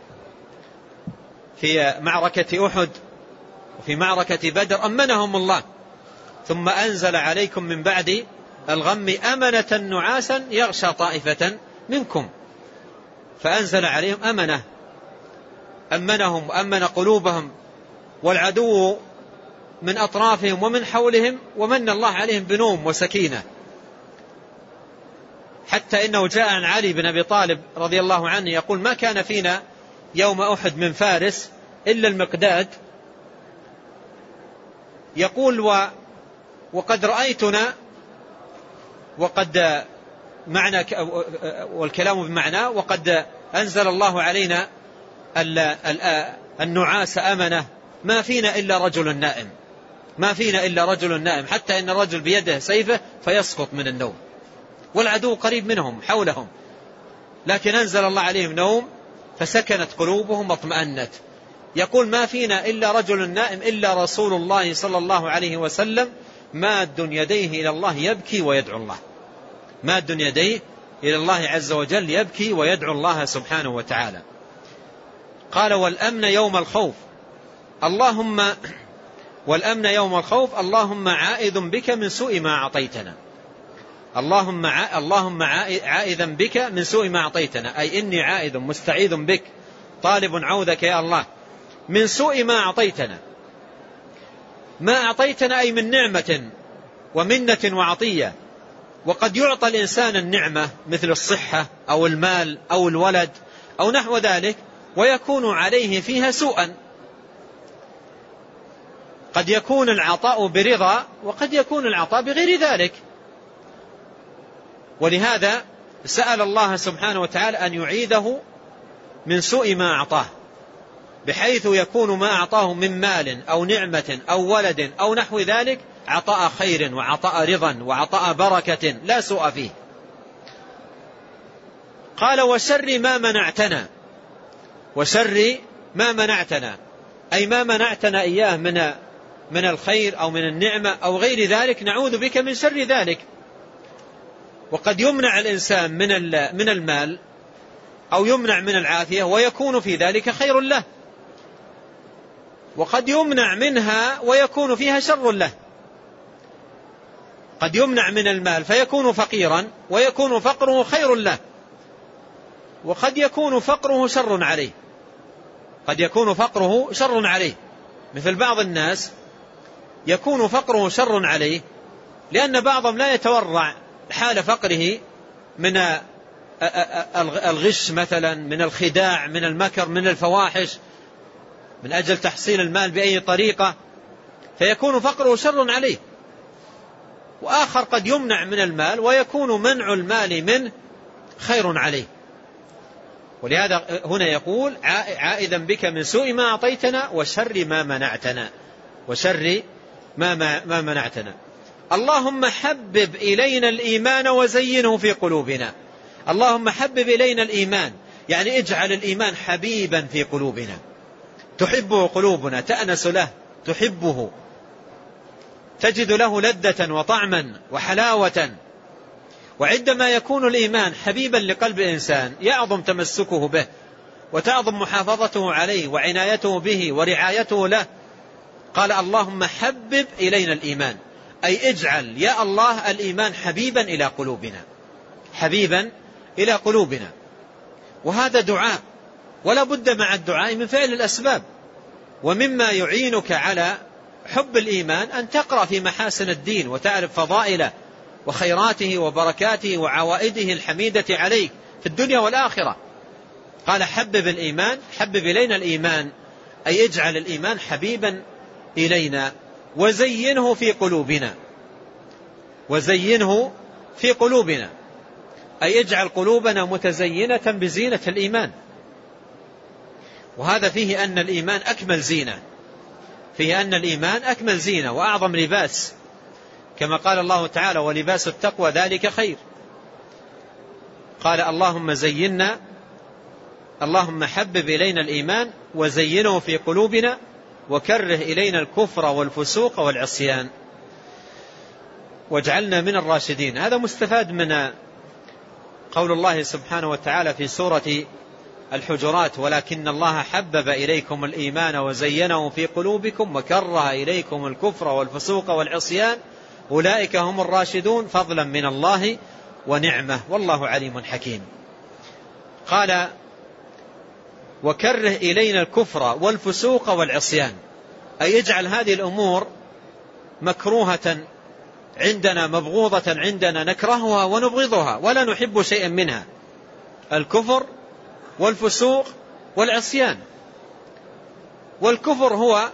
في معركة أحد وفي معركة بدر، أمنهم الله، ثم أنزل عليكم من بعد الغم أمنة نعاسا يغشى طائفة منكم، فأنزل عليهم أمنة، أمنهم وأمن قلوبهم، والعدو من أطرافهم ومن حولهم، ومن الله عليهم بنوم وسكينة. حتى إنه جاء عن علي بن أبي طالب رضي الله عنه يقول ما كان فينا يوم أحد من فارس إلا المقداد، يقول و وقد رأيتنا وقد معنى والكلام بمعنى وقد أنزل الله علينا النعاس أمنة، ما فينا إلا رجل نائم، ما فينا إلا رجل نائم، حتى إن الرجل بيده سيفه فيسقط من النوم والعدو قريب منهم حولهم، لكن أنزل الله عليهم نوم فسكنت قلوبهم واطمأنت. يقول ما فينا إلا رجل نائم إلا رسول الله صلى الله عليه وسلم ماد يديه إلى الله يبكي ويدعو الله، ماد يديه إلى الله عز وجل يبكي ويدعو الله سبحانه وتعالى. قال والأمن يوم الخوف اللهم والأمن يوم الخوف اللهم عائذ بك من سوء ما أعطيتنا، اللهم ع... اللهم عائذا بك من سوء ما أعطيتنا، أي إني عائذ مستعيذ بك طالب عوذك يا الله من سوء ما أعطيتنا. ما أعطيتنا أي من نعمة ومنة وعطية. وقد يعطى الإنسان النعمة مثل الصحة أو المال أو الولد أو نحو ذلك ويكون عليه فيها سوءا، قد يكون العطاء برضا وقد يكون العطاء بغير ذلك. ولهذا سأل الله سبحانه وتعالى أن يعيده من سوء ما أعطاه، بحيث يكون ما أعطاه من مال أو نعمة أو ولد أو نحو ذلك عطاء خير وعطاء رضا وعطاء بركة لا سوء فيه. قال وشر ما منعتنا، وشر ما منعتنا أي ما منعتنا إياه من من الخير أو من النعمة أو غير ذلك، نعوذ بك من شر ذلك. وقد يمنع الإنسان من من المال أو يمنع من العافية ويكون في ذلك خير له، وقد يمنع منها ويكون فيها شر له. قد يمنع من المال فيكون فقيرا ويكون فقره خير له، وقد يكون فقره شر عليه، قد يكون فقره شر عليه. مثل بعض الناس يكون فقره شر عليه لأن بعضهم لا يتورع حال فقره من الغش مثلا، من الخداع، من المكر، من الفواحش، من أجل تحصيل المال بأي طريقة، فيكون فقره شر عليه. وآخر قد يمنع من المال ويكون منع المال منه خير عليه. ولهذا هنا يقول عائذا بك من سوء ما أعطيتنا وشر ما منعتنا، وشر ما, ما, ما منعتنا. اللهم حبب إلينا الإيمان وزينه في قلوبنا. اللهم حبب إلينا الإيمان، يعني اجعل الإيمان حبيبا في قلوبنا، تحبه قلوبنا، تأنس له، تحبه، تجد له لذة وطعما وحلاوة. وعندما يكون الإيمان حبيبا لقلب الإنسان يعظم تمسكه به، وتعظم محافظته عليه وعنايته به ورعايته له. قال اللهم حبب إلينا الإيمان، أي اجعل يا الله الإيمان حبيبا إلى قلوبنا، حبيبا إلى قلوبنا. وهذا دعاء، ولا بد مع الدعاء من فعل الأسباب. ومما يعينك على حب الإيمان أن تقرأ في محاسن الدين وتعرف فضائله وخيراته وبركاته وعوائده الحميدة عليك في الدنيا والآخرة. قال حبب الإيمان، حبب إلينا الإيمان، أي اجعل الإيمان حبيبا إلينا وزينه في قلوبنا، وزينه في قلوبنا، أي اجعل قلوبنا متزينة بزينة الإيمان. وهذا فيه أن الإيمان أكمل زينة، فيه أن الإيمان أكمل زينة وأعظم لباس، كما قال الله تعالى ولباس التقوى ذلك خير. قال اللهم زينا، اللهم حبب إلينا الإيمان وزينه في قلوبنا وكره إلينا الكفر والفسوق والعصيان واجعلنا من الراشدين. هذا مستفاد من قول الله سبحانه وتعالى في سورة الحجرات ولكن الله حبب إليكم الإيمان وزينه في قلوبكم وكره إليكم الكفر والفسوق والعصيان أولئك هم الراشدون فضلا من الله ونعمة والله عليم حكيم. قال وكره إلينا الكفر والفسوق والعصيان، أي اجعل هذه الأمور مكروهة عندنا، مبغوضة عندنا، نكرهها ونبغضها ولا نحب شيئا منها، الكفر والفسوق والعصيان. والكفر هو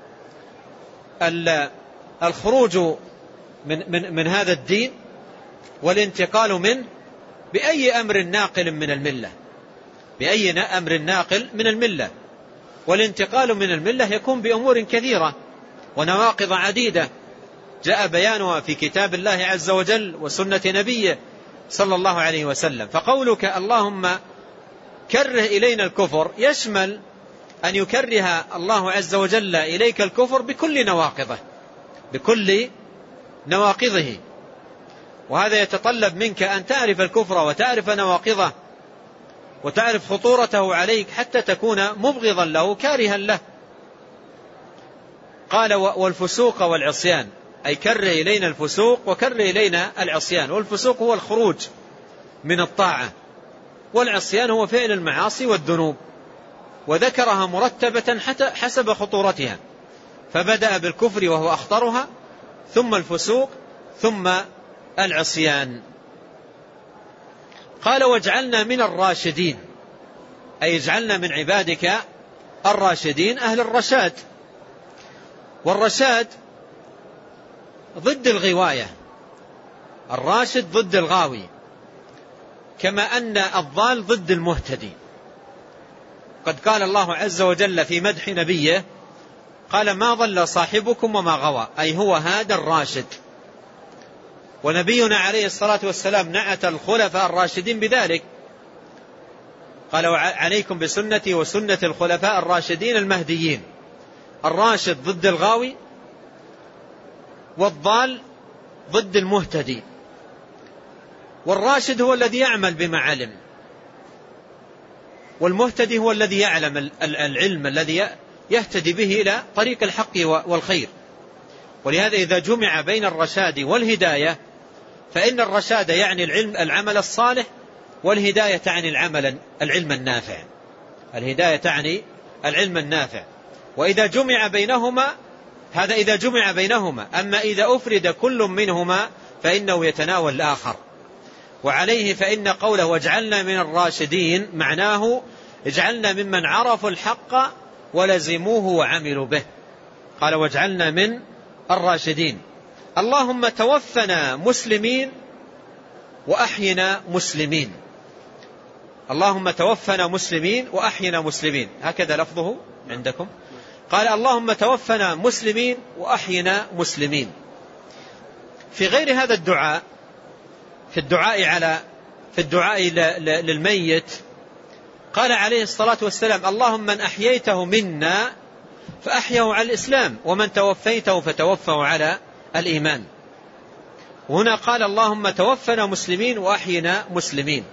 الخروج من, من, من هذا الدين والانتقال منه بأي أمر ناقل من الملة، بأي أمر ناقل من الملة. والانتقال من الملة يكون بأمور كثيرة ونواقض عديدة جاء بيانها في كتاب الله عز وجل وسنة نبيه صلى الله عليه وسلم. فقولك اللهم كره إلينا الكفر يشمل أن يكره الله عز وجل إليك الكفر بكل نواقضه، بكل نواقضه. وهذا يتطلب منك أن تعرف الكفر وتعرف نواقضه وتعرف خطورته عليك حتى تكون مبغضا له كارها له. قال والفسوق والعصيان، أي كره إلينا الفسوق وكره إلينا العصيان. والفسوق هو الخروج من الطاعة، والعصيان هو فعل المعاصي والذنوب، وذكرها مرتبة حسب خطورتها، فبدأ بالكفر وهو أخطرها، ثم الفسوق، ثم العصيان. قال واجعلنا من الراشدين، أي اجعلنا من عبادك الراشدين أهل الرشاد. والرشاد ضد الغواية، الراشد ضد الغاوي، كما أن الضال ضد المهتدي. قد قال الله عز وجل في مدح نبيه قال ما ضل صاحبكم وما غوى، أي هو هذا الراشد. ونبينا عليه الصلاة والسلام نعت الخلفاء الراشدين بذلك، قال عليكم بسنتي وسنة الخلفاء الراشدين المهديين. الراشد ضد الغاوي، والضال ضد المهتدي. والراشد هو الذي يعمل بما علم، والمهتدي هو الذي يعلم العلم الذي يهتدي به إلى طريق الحق والخير. ولهذا إذا جمع بين الرشاد والهداية فإن الرشاد يعني العلم العمل الصالح، والهداية تعني العمل العلم النافع، الهداية تعني العلم النافع. وإذا جمع بينهما، هذا إذا جمع بينهما، أما إذا أفرد كل منهما فإنه يتناول الآخر. وعليه فإن قوله واجعلنا من الراشدين معناه اجعلنا ممن عرفوا الحق ولزموه وعملوا به. قال واجعلنا من الراشدين. اللهم توفنا مسلمين وأحينا مسلمين. اللهم توفنا مسلمين وأحينا مسلمين، هكذا لفظه عندكم. قال اللهم توفنا مسلمين وأحينا مسلمين. في غير هذا الدعاء، في الدعاء على في الدعاء للميت، قال عليه الصلاة والسلام اللهم من أحييته منا فأحيه على الإسلام ومن توفيته فتوفه على الإيمان. هنا قال اللهم توفنا مسلمين وأحينا مسلمين.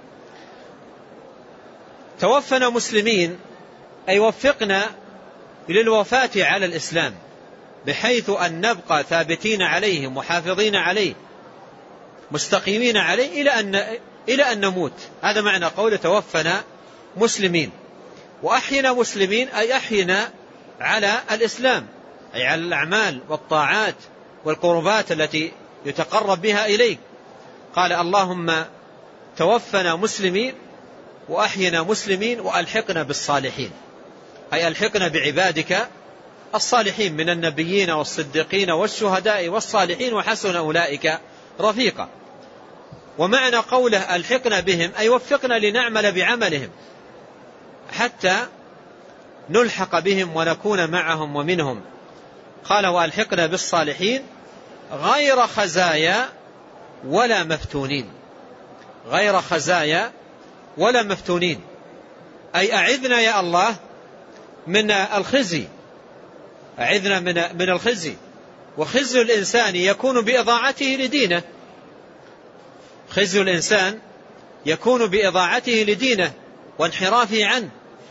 توفنا مسلمين أي وفقنا للوفاة على الإسلام بحيث أن نبقى ثابتين عليه محافظين عليه مستقيمين عليه إلى أن, إلى أن نموت. هذا معنى قول توفنا مسلمين. وأحينا مسلمين أي أحينا على الإسلام، أي على الأعمال والطاعات والقربات التي يتقرب بها إليك. قال اللهم توفنا مسلمين وأحينا مسلمين وألحقنا بالصالحين، أي ألحقنا بعبادك الصالحين من النبيين والصديقين والشهداء والصالحين وحسن أولئك رفيقا. ومعنى قوله ألحقنا بهم أي وفقنا لنعمل بعملهم حتى نلحق بهم ونكون معهم ومنهم. قال وألحقنا بالصالحين غير خزايا ولا مفتونين. غير خزايا ولا مفتونين أي أعذنا يا الله من الخزي، أعذنا من من الخزي. وخزي الإنسان يكون بإضاعته لدينه، خزي الإنسان يكون بإضاعته لدينه وانحرافه عنه،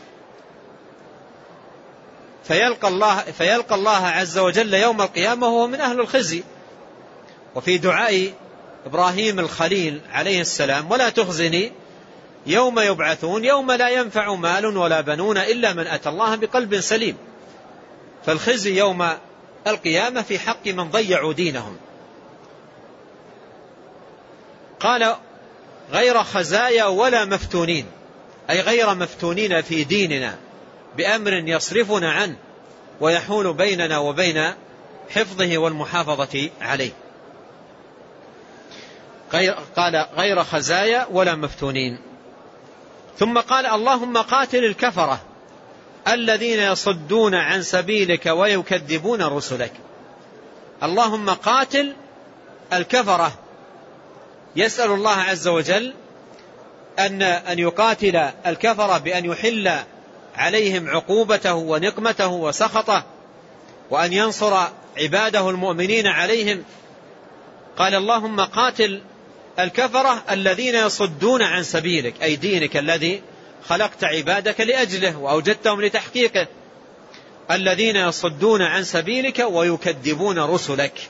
فيلقى الله, فيلقى الله عز وجل يوم القيامة وهو من أهل الخزي. وفي دعاء إبراهيم الخليل عليه السلام ولا تخزني يوم يبعثون يوم لا ينفع مال ولا بنون إلا من أتى الله بقلب سليم. فالخزي يوم القيامة في حق من ضيعوا دينهم. قال غير خزايا ولا مفتونين أي غير مفتونين في ديننا بأمر يصرفنا عنه ويحول بيننا وبين حفظه والمحافظة عليه. قال غير خزايا ولا مفتونين. ثم قال اللهم قاتل الكفرة الذين يصدون عن سبيلك ويكذبون رسلك. اللهم قاتل الكفرة، يسأل الله عز وجل أن أن يقاتل الكفرة بأن يحل عليهم عقوبته ونقمته وسخطه وأن ينصر عباده المؤمنين عليهم. قال اللهم قاتل الكفرة الذين يصدون عن سبيلك أي دينك الذي خلقت عبادك لأجله وأوجدتهم لتحقيقه. الذين يصدون عن سبيلك ويكذبون رسلك.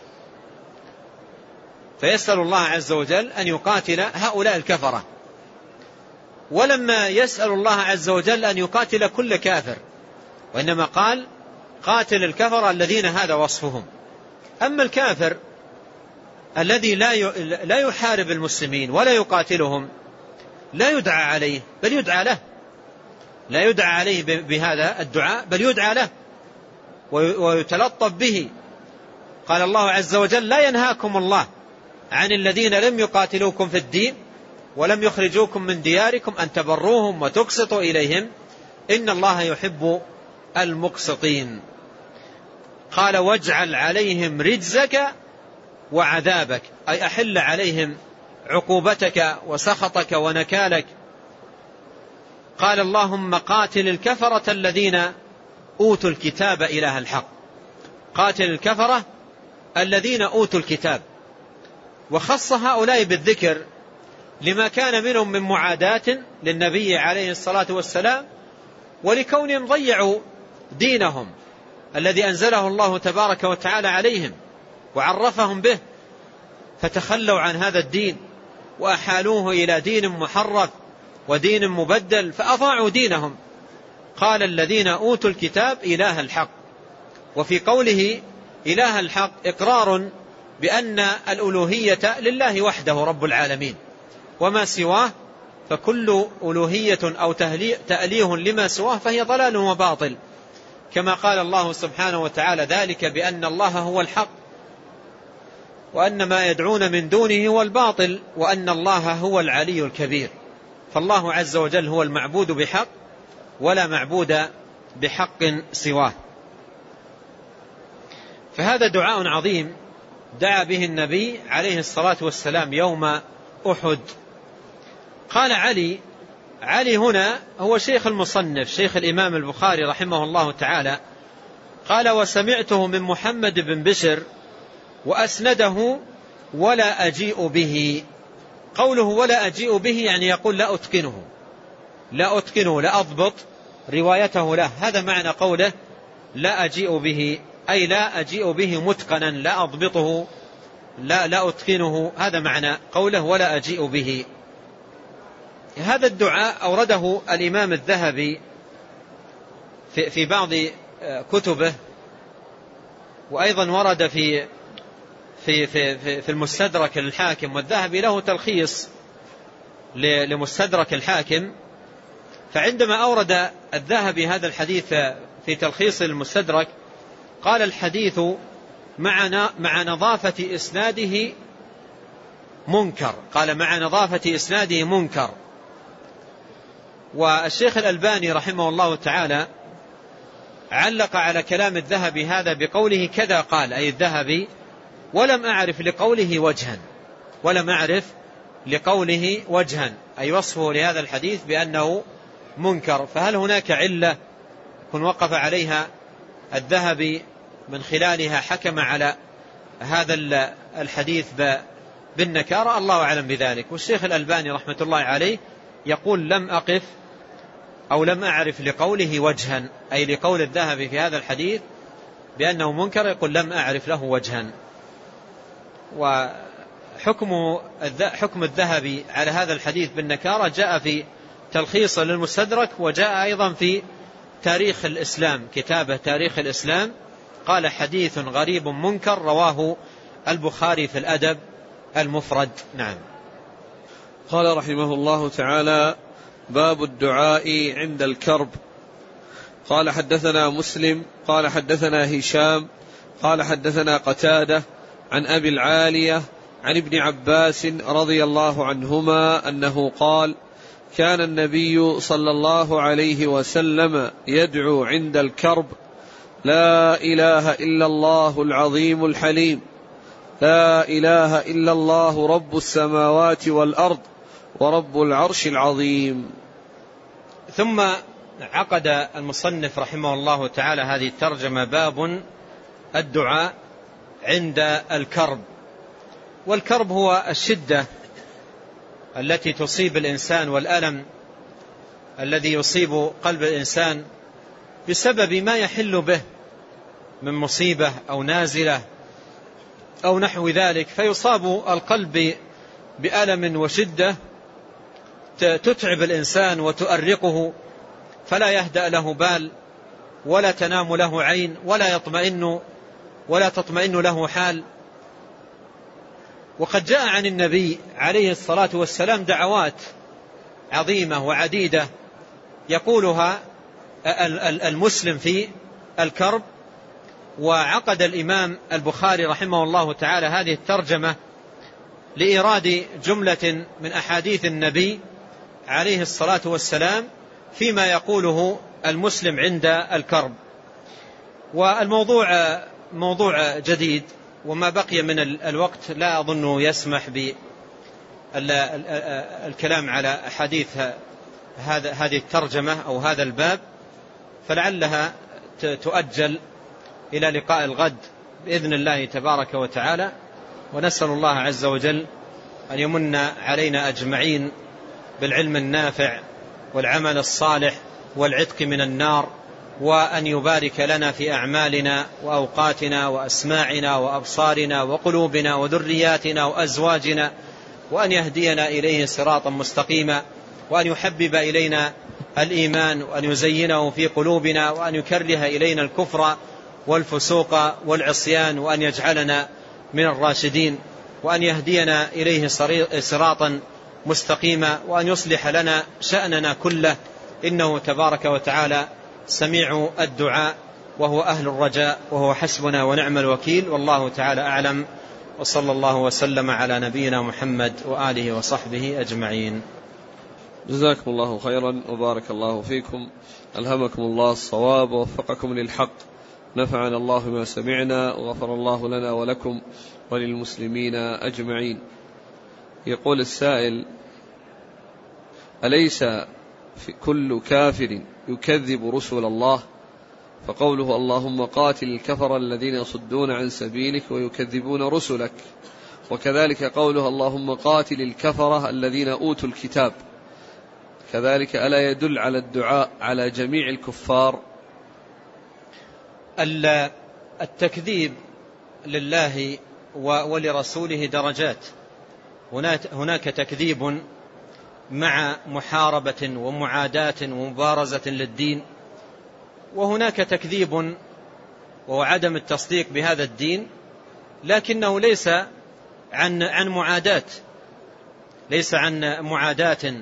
فيسأل الله عز وجل أن يقاتل هؤلاء الكفرة. ولما يسأل الله عز وجل أن يقاتل كل كافر، وإنما قال قاتل الكفر الذين هذا وصفهم. أما الكافر الذي لا يحارب المسلمين ولا يقاتلهم لا يدعى عليه بل يدعى له، لا يدعى عليه بهذا الدعاء بل يدعى له ويتلطف به. قال الله عز وجل لا ينهاكم الله عن الذين لم يقاتلوكم في الدين ولم يخرجوكم من دياركم أن تبروهم وتقسطوا إليهم إن الله يحب المقسطين. قال واجعل عليهم رجزك وعذابك أي أحل عليهم عقوبتك وسخطك ونكالك. قال اللهم قاتل الكفرة الذين أوتوا الكتاب إله الحق. قاتل الكفرة الذين أوتوا الكتاب، وخص هؤلاء بالذكر لما كان منهم من معاداة للنبي عليه الصلاة والسلام ولكونهم ضيعوا دينهم الذي أنزله الله تبارك وتعالى عليهم وعرفهم به، فتخلوا عن هذا الدين وأحالوه إلى دين محرف ودين مبدل فأضاعوا دينهم. قال الذين أوتوا الكتاب إله الحق. وفي قوله إله الحق إقرار بأن الألوهية لله وحده رب العالمين، وما سواه فكل ألوهية أو تأليه لما سواه فهي ضلال وباطل، كما قال الله سبحانه وتعالى ذلك بأن الله هو الحق وأن ما يدعون من دونه هو الباطل وأن الله هو العلي الكبير. فالله عز وجل هو المعبود بحق ولا معبود بحق سواه. فهذا دعاء عظيم دعا به النبي عليه الصلاة والسلام يوم أحد. قال علي علي هنا هو شيخ المصنف شيخ الإمام البخاري رحمه الله تعالى، قال وسمعته من محمد بن بشر وأسنده ولا أجيء به. قوله ولا أجيء به يعني يقول لا أتقنه لا أتقنه لا أضبط روايته له، هذا معنى قوله لا أجيء به، أي لا أجيء به متقنا لا أضبطه لا, لا أتقنه، هذا معنى قوله ولا أجيء به. هذا الدعاء أورده الإمام الذهبي في, في بعض كتبه، وأيضا ورد في في في في المستدرك الحاكم، والذهبي له تلخيص لمستدرك الحاكم. فعندما أورد الذهبي هذا الحديث في تلخيص المستدرك قال الحديث مع مع نظافة إسناده منكر، قال مع نظافة إسناده منكر. والشيخ الألباني رحمه الله تعالى علق على كلام الذهبي هذا بقوله كذا قال، أي الذهبي، ولم أعرف لقوله وجها ولم أعرف لقوله وجها أي وصفه لهذا الحديث بأنه منكر. فهل هناك علة يكون وقف عليها الذهبي من خلالها حكم على هذا الحديث بالنكارة؟ الله أعلم بذلك. والشيخ الألباني رحمة الله عليه يقول لم أقف أو لم أعرف لقوله وجها، أي لقول الذهبي في هذا الحديث بأنه منكر، يقول لم أعرف له وجها. وحكم حكم الذهبي على هذا الحديث بالنكارة جاء في تلخيص للمستدرك، وجاء أيضا في تاريخ الإسلام، كتابه تاريخ الإسلام، قال حديث غريب منكر رواه البخاري في الأدب المفرد. نعم. قال رحمه الله تعالى باب الدعاء عند الكرب. قال حدثنا مسلم قال حدثنا هشام قال حدثنا قتادة عن أبي العالية عن ابن عباس رضي الله عنهما أنه قال كان النبي صلى الله عليه وسلم يدعو عند الكرب لا إله إلا الله العظيم الحليم، لا إله إلا الله رب السماوات والأرض ورب العرش العظيم. ثم عقد المصنف رحمه الله تعالى هذه الترجمة باب الدعاء عند الكرب. والكرب هو الشدة التي تصيب الإنسان والألم الذي يصيب قلب الإنسان بسبب ما يحل به من مصيبة أو نازلة أو نحو ذلك، فيصاب القلب بألم وشدة تتعب الإنسان وتؤرقه، فلا يهدأ له بال ولا تنام له عين ولا يطمئن ولا تطمئن له حال. وقد جاء عن النبي عليه الصلاة والسلام دعوات عظيمة وعديدة يقولها المسلم في الكرب. وعقد الإمام البخاري رحمه الله تعالى هذه الترجمة لإيراد جملة من أحاديث النبي عليه الصلاة والسلام فيما يقوله المسلم عند الكرب. والموضوع موضوع جديد، وما بقي من الوقت لا أظن يسمح بالكلام على أحاديث هذه الترجمة أو هذا الباب، فلعلها تؤجل إلى لقاء الغد بإذن الله تبارك وتعالى. ونسأل الله عز وجل أن يمن علينا أجمعين بالعلم النافع والعمل الصالح والعتق من النار، وأن يبارك لنا في أعمالنا وأوقاتنا وأسماعنا وأبصارنا وقلوبنا وذرياتنا وأزواجنا، وأن يهدينا إليه صراطا مستقيما، وأن يحبب إلينا الإيمان وأن يزينه في قلوبنا، وأن يكره إلينا الكفر والفسوق والعصيان، وأن يجعلنا من الراشدين، وأن يهدينا إليه صراطا مستقيمة، وأن يصلح لنا شأننا كله، إنه تبارك وتعالى سميع الدعاء وهو أهل الرجاء، وهو حسبنا ونعم الوكيل. والله تعالى أعلم، وصلى الله وسلم على نبينا محمد وآله وصحبه أجمعين. جزاكم الله خيرا وبارك الله فيكم، ألهمكم الله الصواب ووفقكم للحق، نفعنا الله بما سمعنا، وغفر الله لنا ولكم وللمسلمين أجمعين. يقول السائل: أليس في كل كافر يكذب رسل الله؟ فقوله اللهم قاتل الكفر الذين يصدون عن سبيلك ويكذبون رسلك، وكذلك قوله اللهم قاتل الكفرة الذين أوتوا الكتاب، كذلك ألا يدل على الدعاء على جميع الكفار؟ التكذيب لله ولرسوله درجات، هناك تكذيب مع محاربة ومعاداة ومبارزة للدين، وهناك تكذيب وهو عدم التصديق بهذا الدين، لكنه ليس عن عن معاداة ليس عن معاداة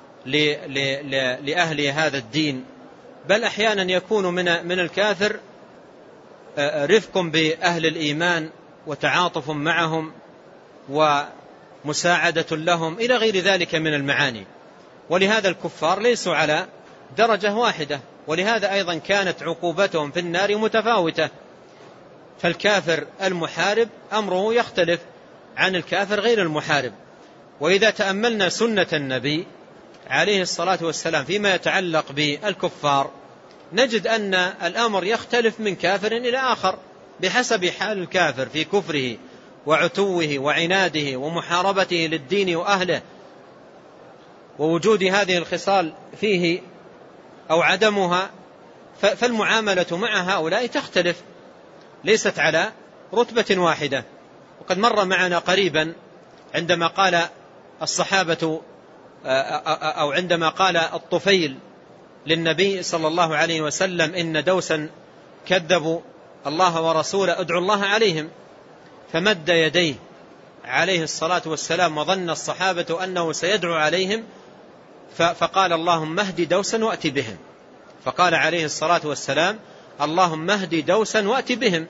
لأهل هذا الدين، بل أحيانا يكون من من الكافر رفق بأهل الإيمان وتعاطف معهم ومساعدة لهم إلى غير ذلك من المعاني. ولهذا الكفار ليسوا على درجة واحدة، ولهذا أيضا كانت عقوبتهم في النار متفاوتة. فالكافر المحارب أمره يختلف عن الكافر غير المحارب. وإذا تأملنا سنة النبي عليه الصلاة والسلام فيما يتعلق بالكفار، نجد أن الأمر يختلف من كافر إلى آخر بحسب حال الكافر في كفره وعتوه وعناده ومحاربته للدين وأهله، ووجود هذه الخصال فيه أو عدمها، فالمعاملة مع هؤلاء تختلف، ليست على رتبة واحدة. وقد مر معنا قريبا عندما قال الصحابة أو عندما قال الطفيل للنبي صلى الله عليه وسلم إن دوسا كذبوا الله ورسوله ادعوا الله عليهم، فمد يديه عليه الصلاة والسلام وظن الصحابة أنه سيدعو عليهم، فقال اللهم اهد دوسا وأت بهم، فقال عليه الصلاة والسلام اللهم اهد دوسا وأت بهم.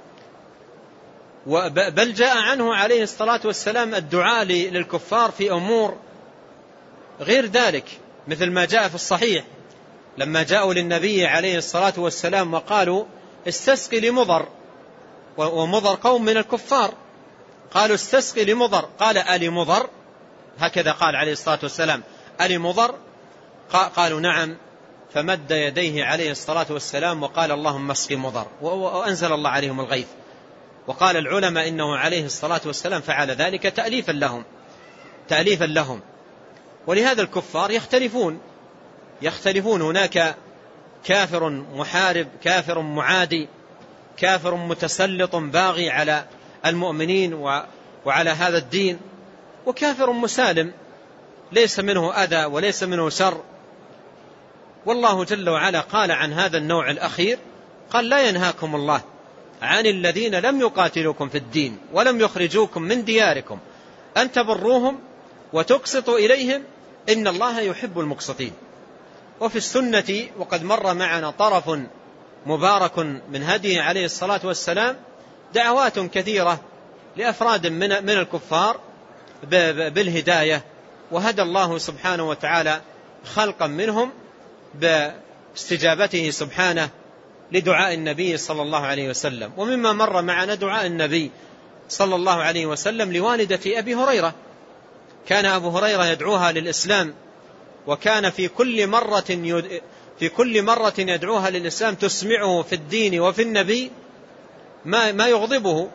بل جاء عنه عليه الصلاة والسلام الدعاء للكفار في أمور غير ذلك، مثل ما جاء في الصحيح لما جاءوا للنبي عليه الصلاة والسلام وقالوا استسقي لمضر، ومضر قوم من الكفار، قالوا استسقي لمضر، قال ألي مضر، هكذا قال عليه الصلاة والسلام ألي مضر، قالوا نعم، فمد يديه عليه الصلاة والسلام وقال اللهم اسقي مضر، وأنزل الله عليهم الغيث. وقال العلماء إنه عليه الصلاة والسلام فعل ذلك تأليفا لهم تأليفا لهم ولهذا الكفار يختلفون يختلفون هناك كافر محارب، كافر معادي، كافر متسلط باغي على المؤمنين وعلى هذا الدين، وكافر مسالم ليس منه أذى وليس منه شر. والله جل وعلا قال عن هذا النوع الأخير، قال لا ينهاكم الله عن الذين لم يقاتلوكم في الدين ولم يخرجوكم من دياركم أن تبروهم وتقسطوا إليهم إن الله يحب المقسطين. وفي السنة وقد مر معنا طرف مبارك من هديه عليه الصلاة والسلام دعوات كثيرة لأفراد من من الكفار بالهداية، وهدى الله سبحانه وتعالى خلقا منهم باستجابته سبحانه لدعاء النبي صلى الله عليه وسلم. ومما مر معنا دعاء النبي صلى الله عليه وسلم لوالدة أبي هريرة، كان أبو هريرة يدعوها للإسلام، وكان في كل مرة يد... في كل مرة يدعوها للإسلام تسمعه في الدين وفي النبي ما ما يغضبه،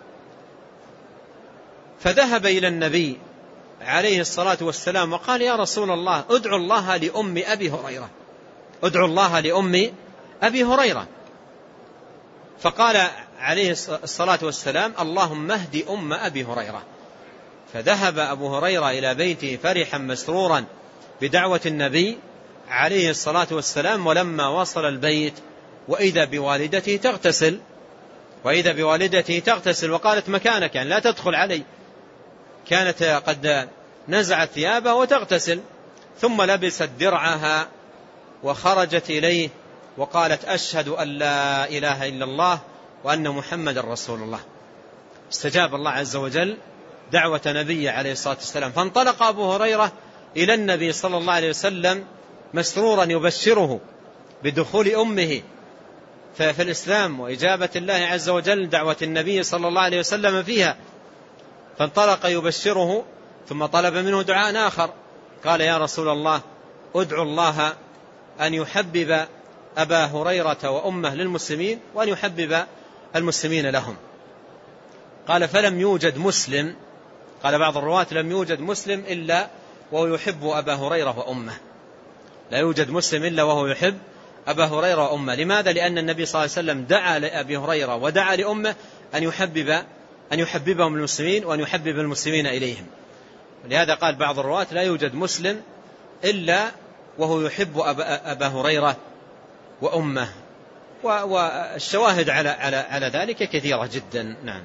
فذهب إلى النبي عليه الصلاة والسلام وقال يا رسول الله ادعو الله لأم أبي هريرة ادعو الله لأم أبي هريرة. فقال عليه الصلاة والسلام اللهم اهد أم أبي هريرة. فذهب أبو هريرة إلى بيته فرحا مسرورا بدعوة النبي عليه الصلاة والسلام، ولما وصل البيت وإذا بوالدته تغتسل وإذا بوالدته تغتسل وقالت مكانك، يعني لا تدخل علي. كانت قد نزعت ثيابها وتغتسل، ثم لبست درعها وخرجت إليه وقالت أشهد أن لا إله إلا الله وأن محمد رسول الله. استجاب الله عز وجل دعوة نبي عليه الصلاة والسلام، فانطلق أبو هريرة إلى النبي صلى الله عليه وسلم مسرورا يبشره بدخول أمه في الإسلام وإجابة الله عز وجل دعوة النبي صلى الله عليه وسلم فيها، فانطلق يبشره، ثم طلب منه دعاء آخر، قال يا رسول الله ادعو الله أن يحبب أبا هريرة وأمه للمسلمين وأن يحبب المسلمين لهم. قال فلم يوجد مسلم، قال بعض الرواة لم يوجد مسلم إلا وهو يحب أبا هريرة وأمه، لا يوجد مسلم إلا وهو يحب أبا هريرة وأمه. لماذا؟ لأن النبي صلى الله عليه وسلم دعا لأبي هريرة ودعا لأمه أن يحبب أن يحببهم المسلمين وأن يحبب المسلمين إليهم. ولهذا قال بعض الرواة لا يوجد مسلم إلا وهو يحب أبا, أبا هريرة وأمه. والشواهد على, على, على ذلك كثيرة جدا. نعم.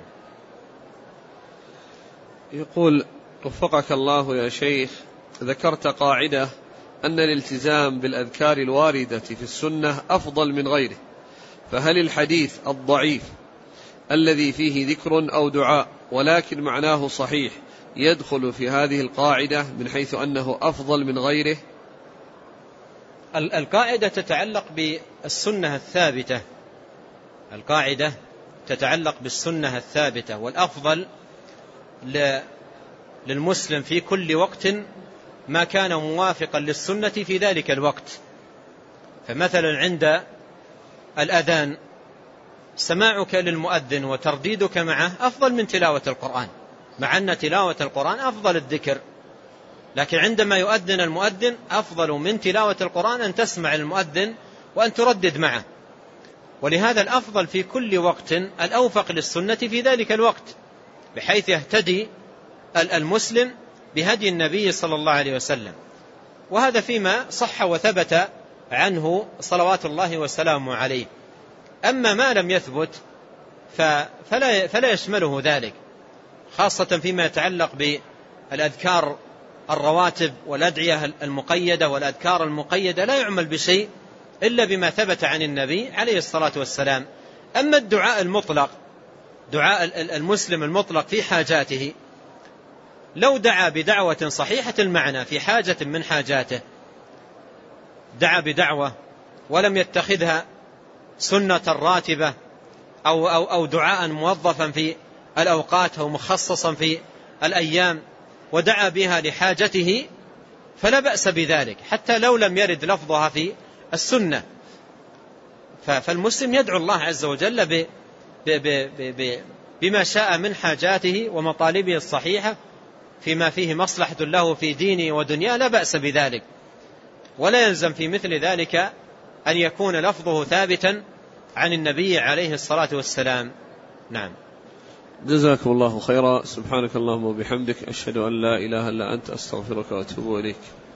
يقول وفقك الله يا شيخ، ذكرت قاعدة أن الالتزام بالأذكار الواردة في السنة أفضل من غيره، فهل الحديث الضعيف الذي فيه ذكر أو دعاء ولكن معناه صحيح يدخل في هذه القاعدة من حيث أنه أفضل من غيره؟ القاعدة تتعلق بالسنة الثابتة، القاعدة تتعلق بالسنة الثابتة، والأفضل للمسلم في كل وقت ما كان موافقا للسنة في ذلك الوقت. فمثلا عند الأذان سماعك للمؤذن وترديدك معه أفضل من تلاوة القرآن، مع أن تلاوة القرآن أفضل الذكر، لكن عندما يؤذن المؤذن أفضل من تلاوة القرآن أن تسمع المؤذن وأن تردد معه. ولهذا الأفضل في كل وقت الأوفق للسنة في ذلك الوقت، بحيث يهتدي المسلم بهدي النبي صلى الله عليه وسلم. وهذا فيما صح وثبت عنه صلوات الله وسلامه عليه. أما ما لم يثبت فلا, فلا يشمله ذلك، خاصة فيما يتعلق بالأذكار الرواتب والأدعية المقيدة والأذكار المقيدة، لا يعمل بشيء إلا بما ثبت عن النبي عليه الصلاة والسلام. أما الدعاء المطلق، دعاء المسلم المطلق في حاجاته، لو دعا بدعوة صحيحة المعنى في حاجة من حاجاته، دعا بدعوة ولم يتخذها سنة راتبة أو, أو, أو دعاء موظفا في الأوقات أو مخصصا في الأيام، ودعا بها لحاجته، فلا بأس بذلك حتى لو لم يرد لفظها في السنة. فالمسلم يدعو الله عز وجل ب ب ب ب بما شاء من حاجاته ومطالبه الصحيحة فيما فيه مصلحة له في دينه ودنياه، لا بأس بذلك، ولا يلزم في مثل ذلك أن يكون لفظه ثابتا عن النبي عليه الصلاة والسلام. نعم. جزاكم الله خيرا. سبحانك اللهم وبحمدك، أشهد أن لا إله إلا أنت، أستغفرك وأتوب إليك.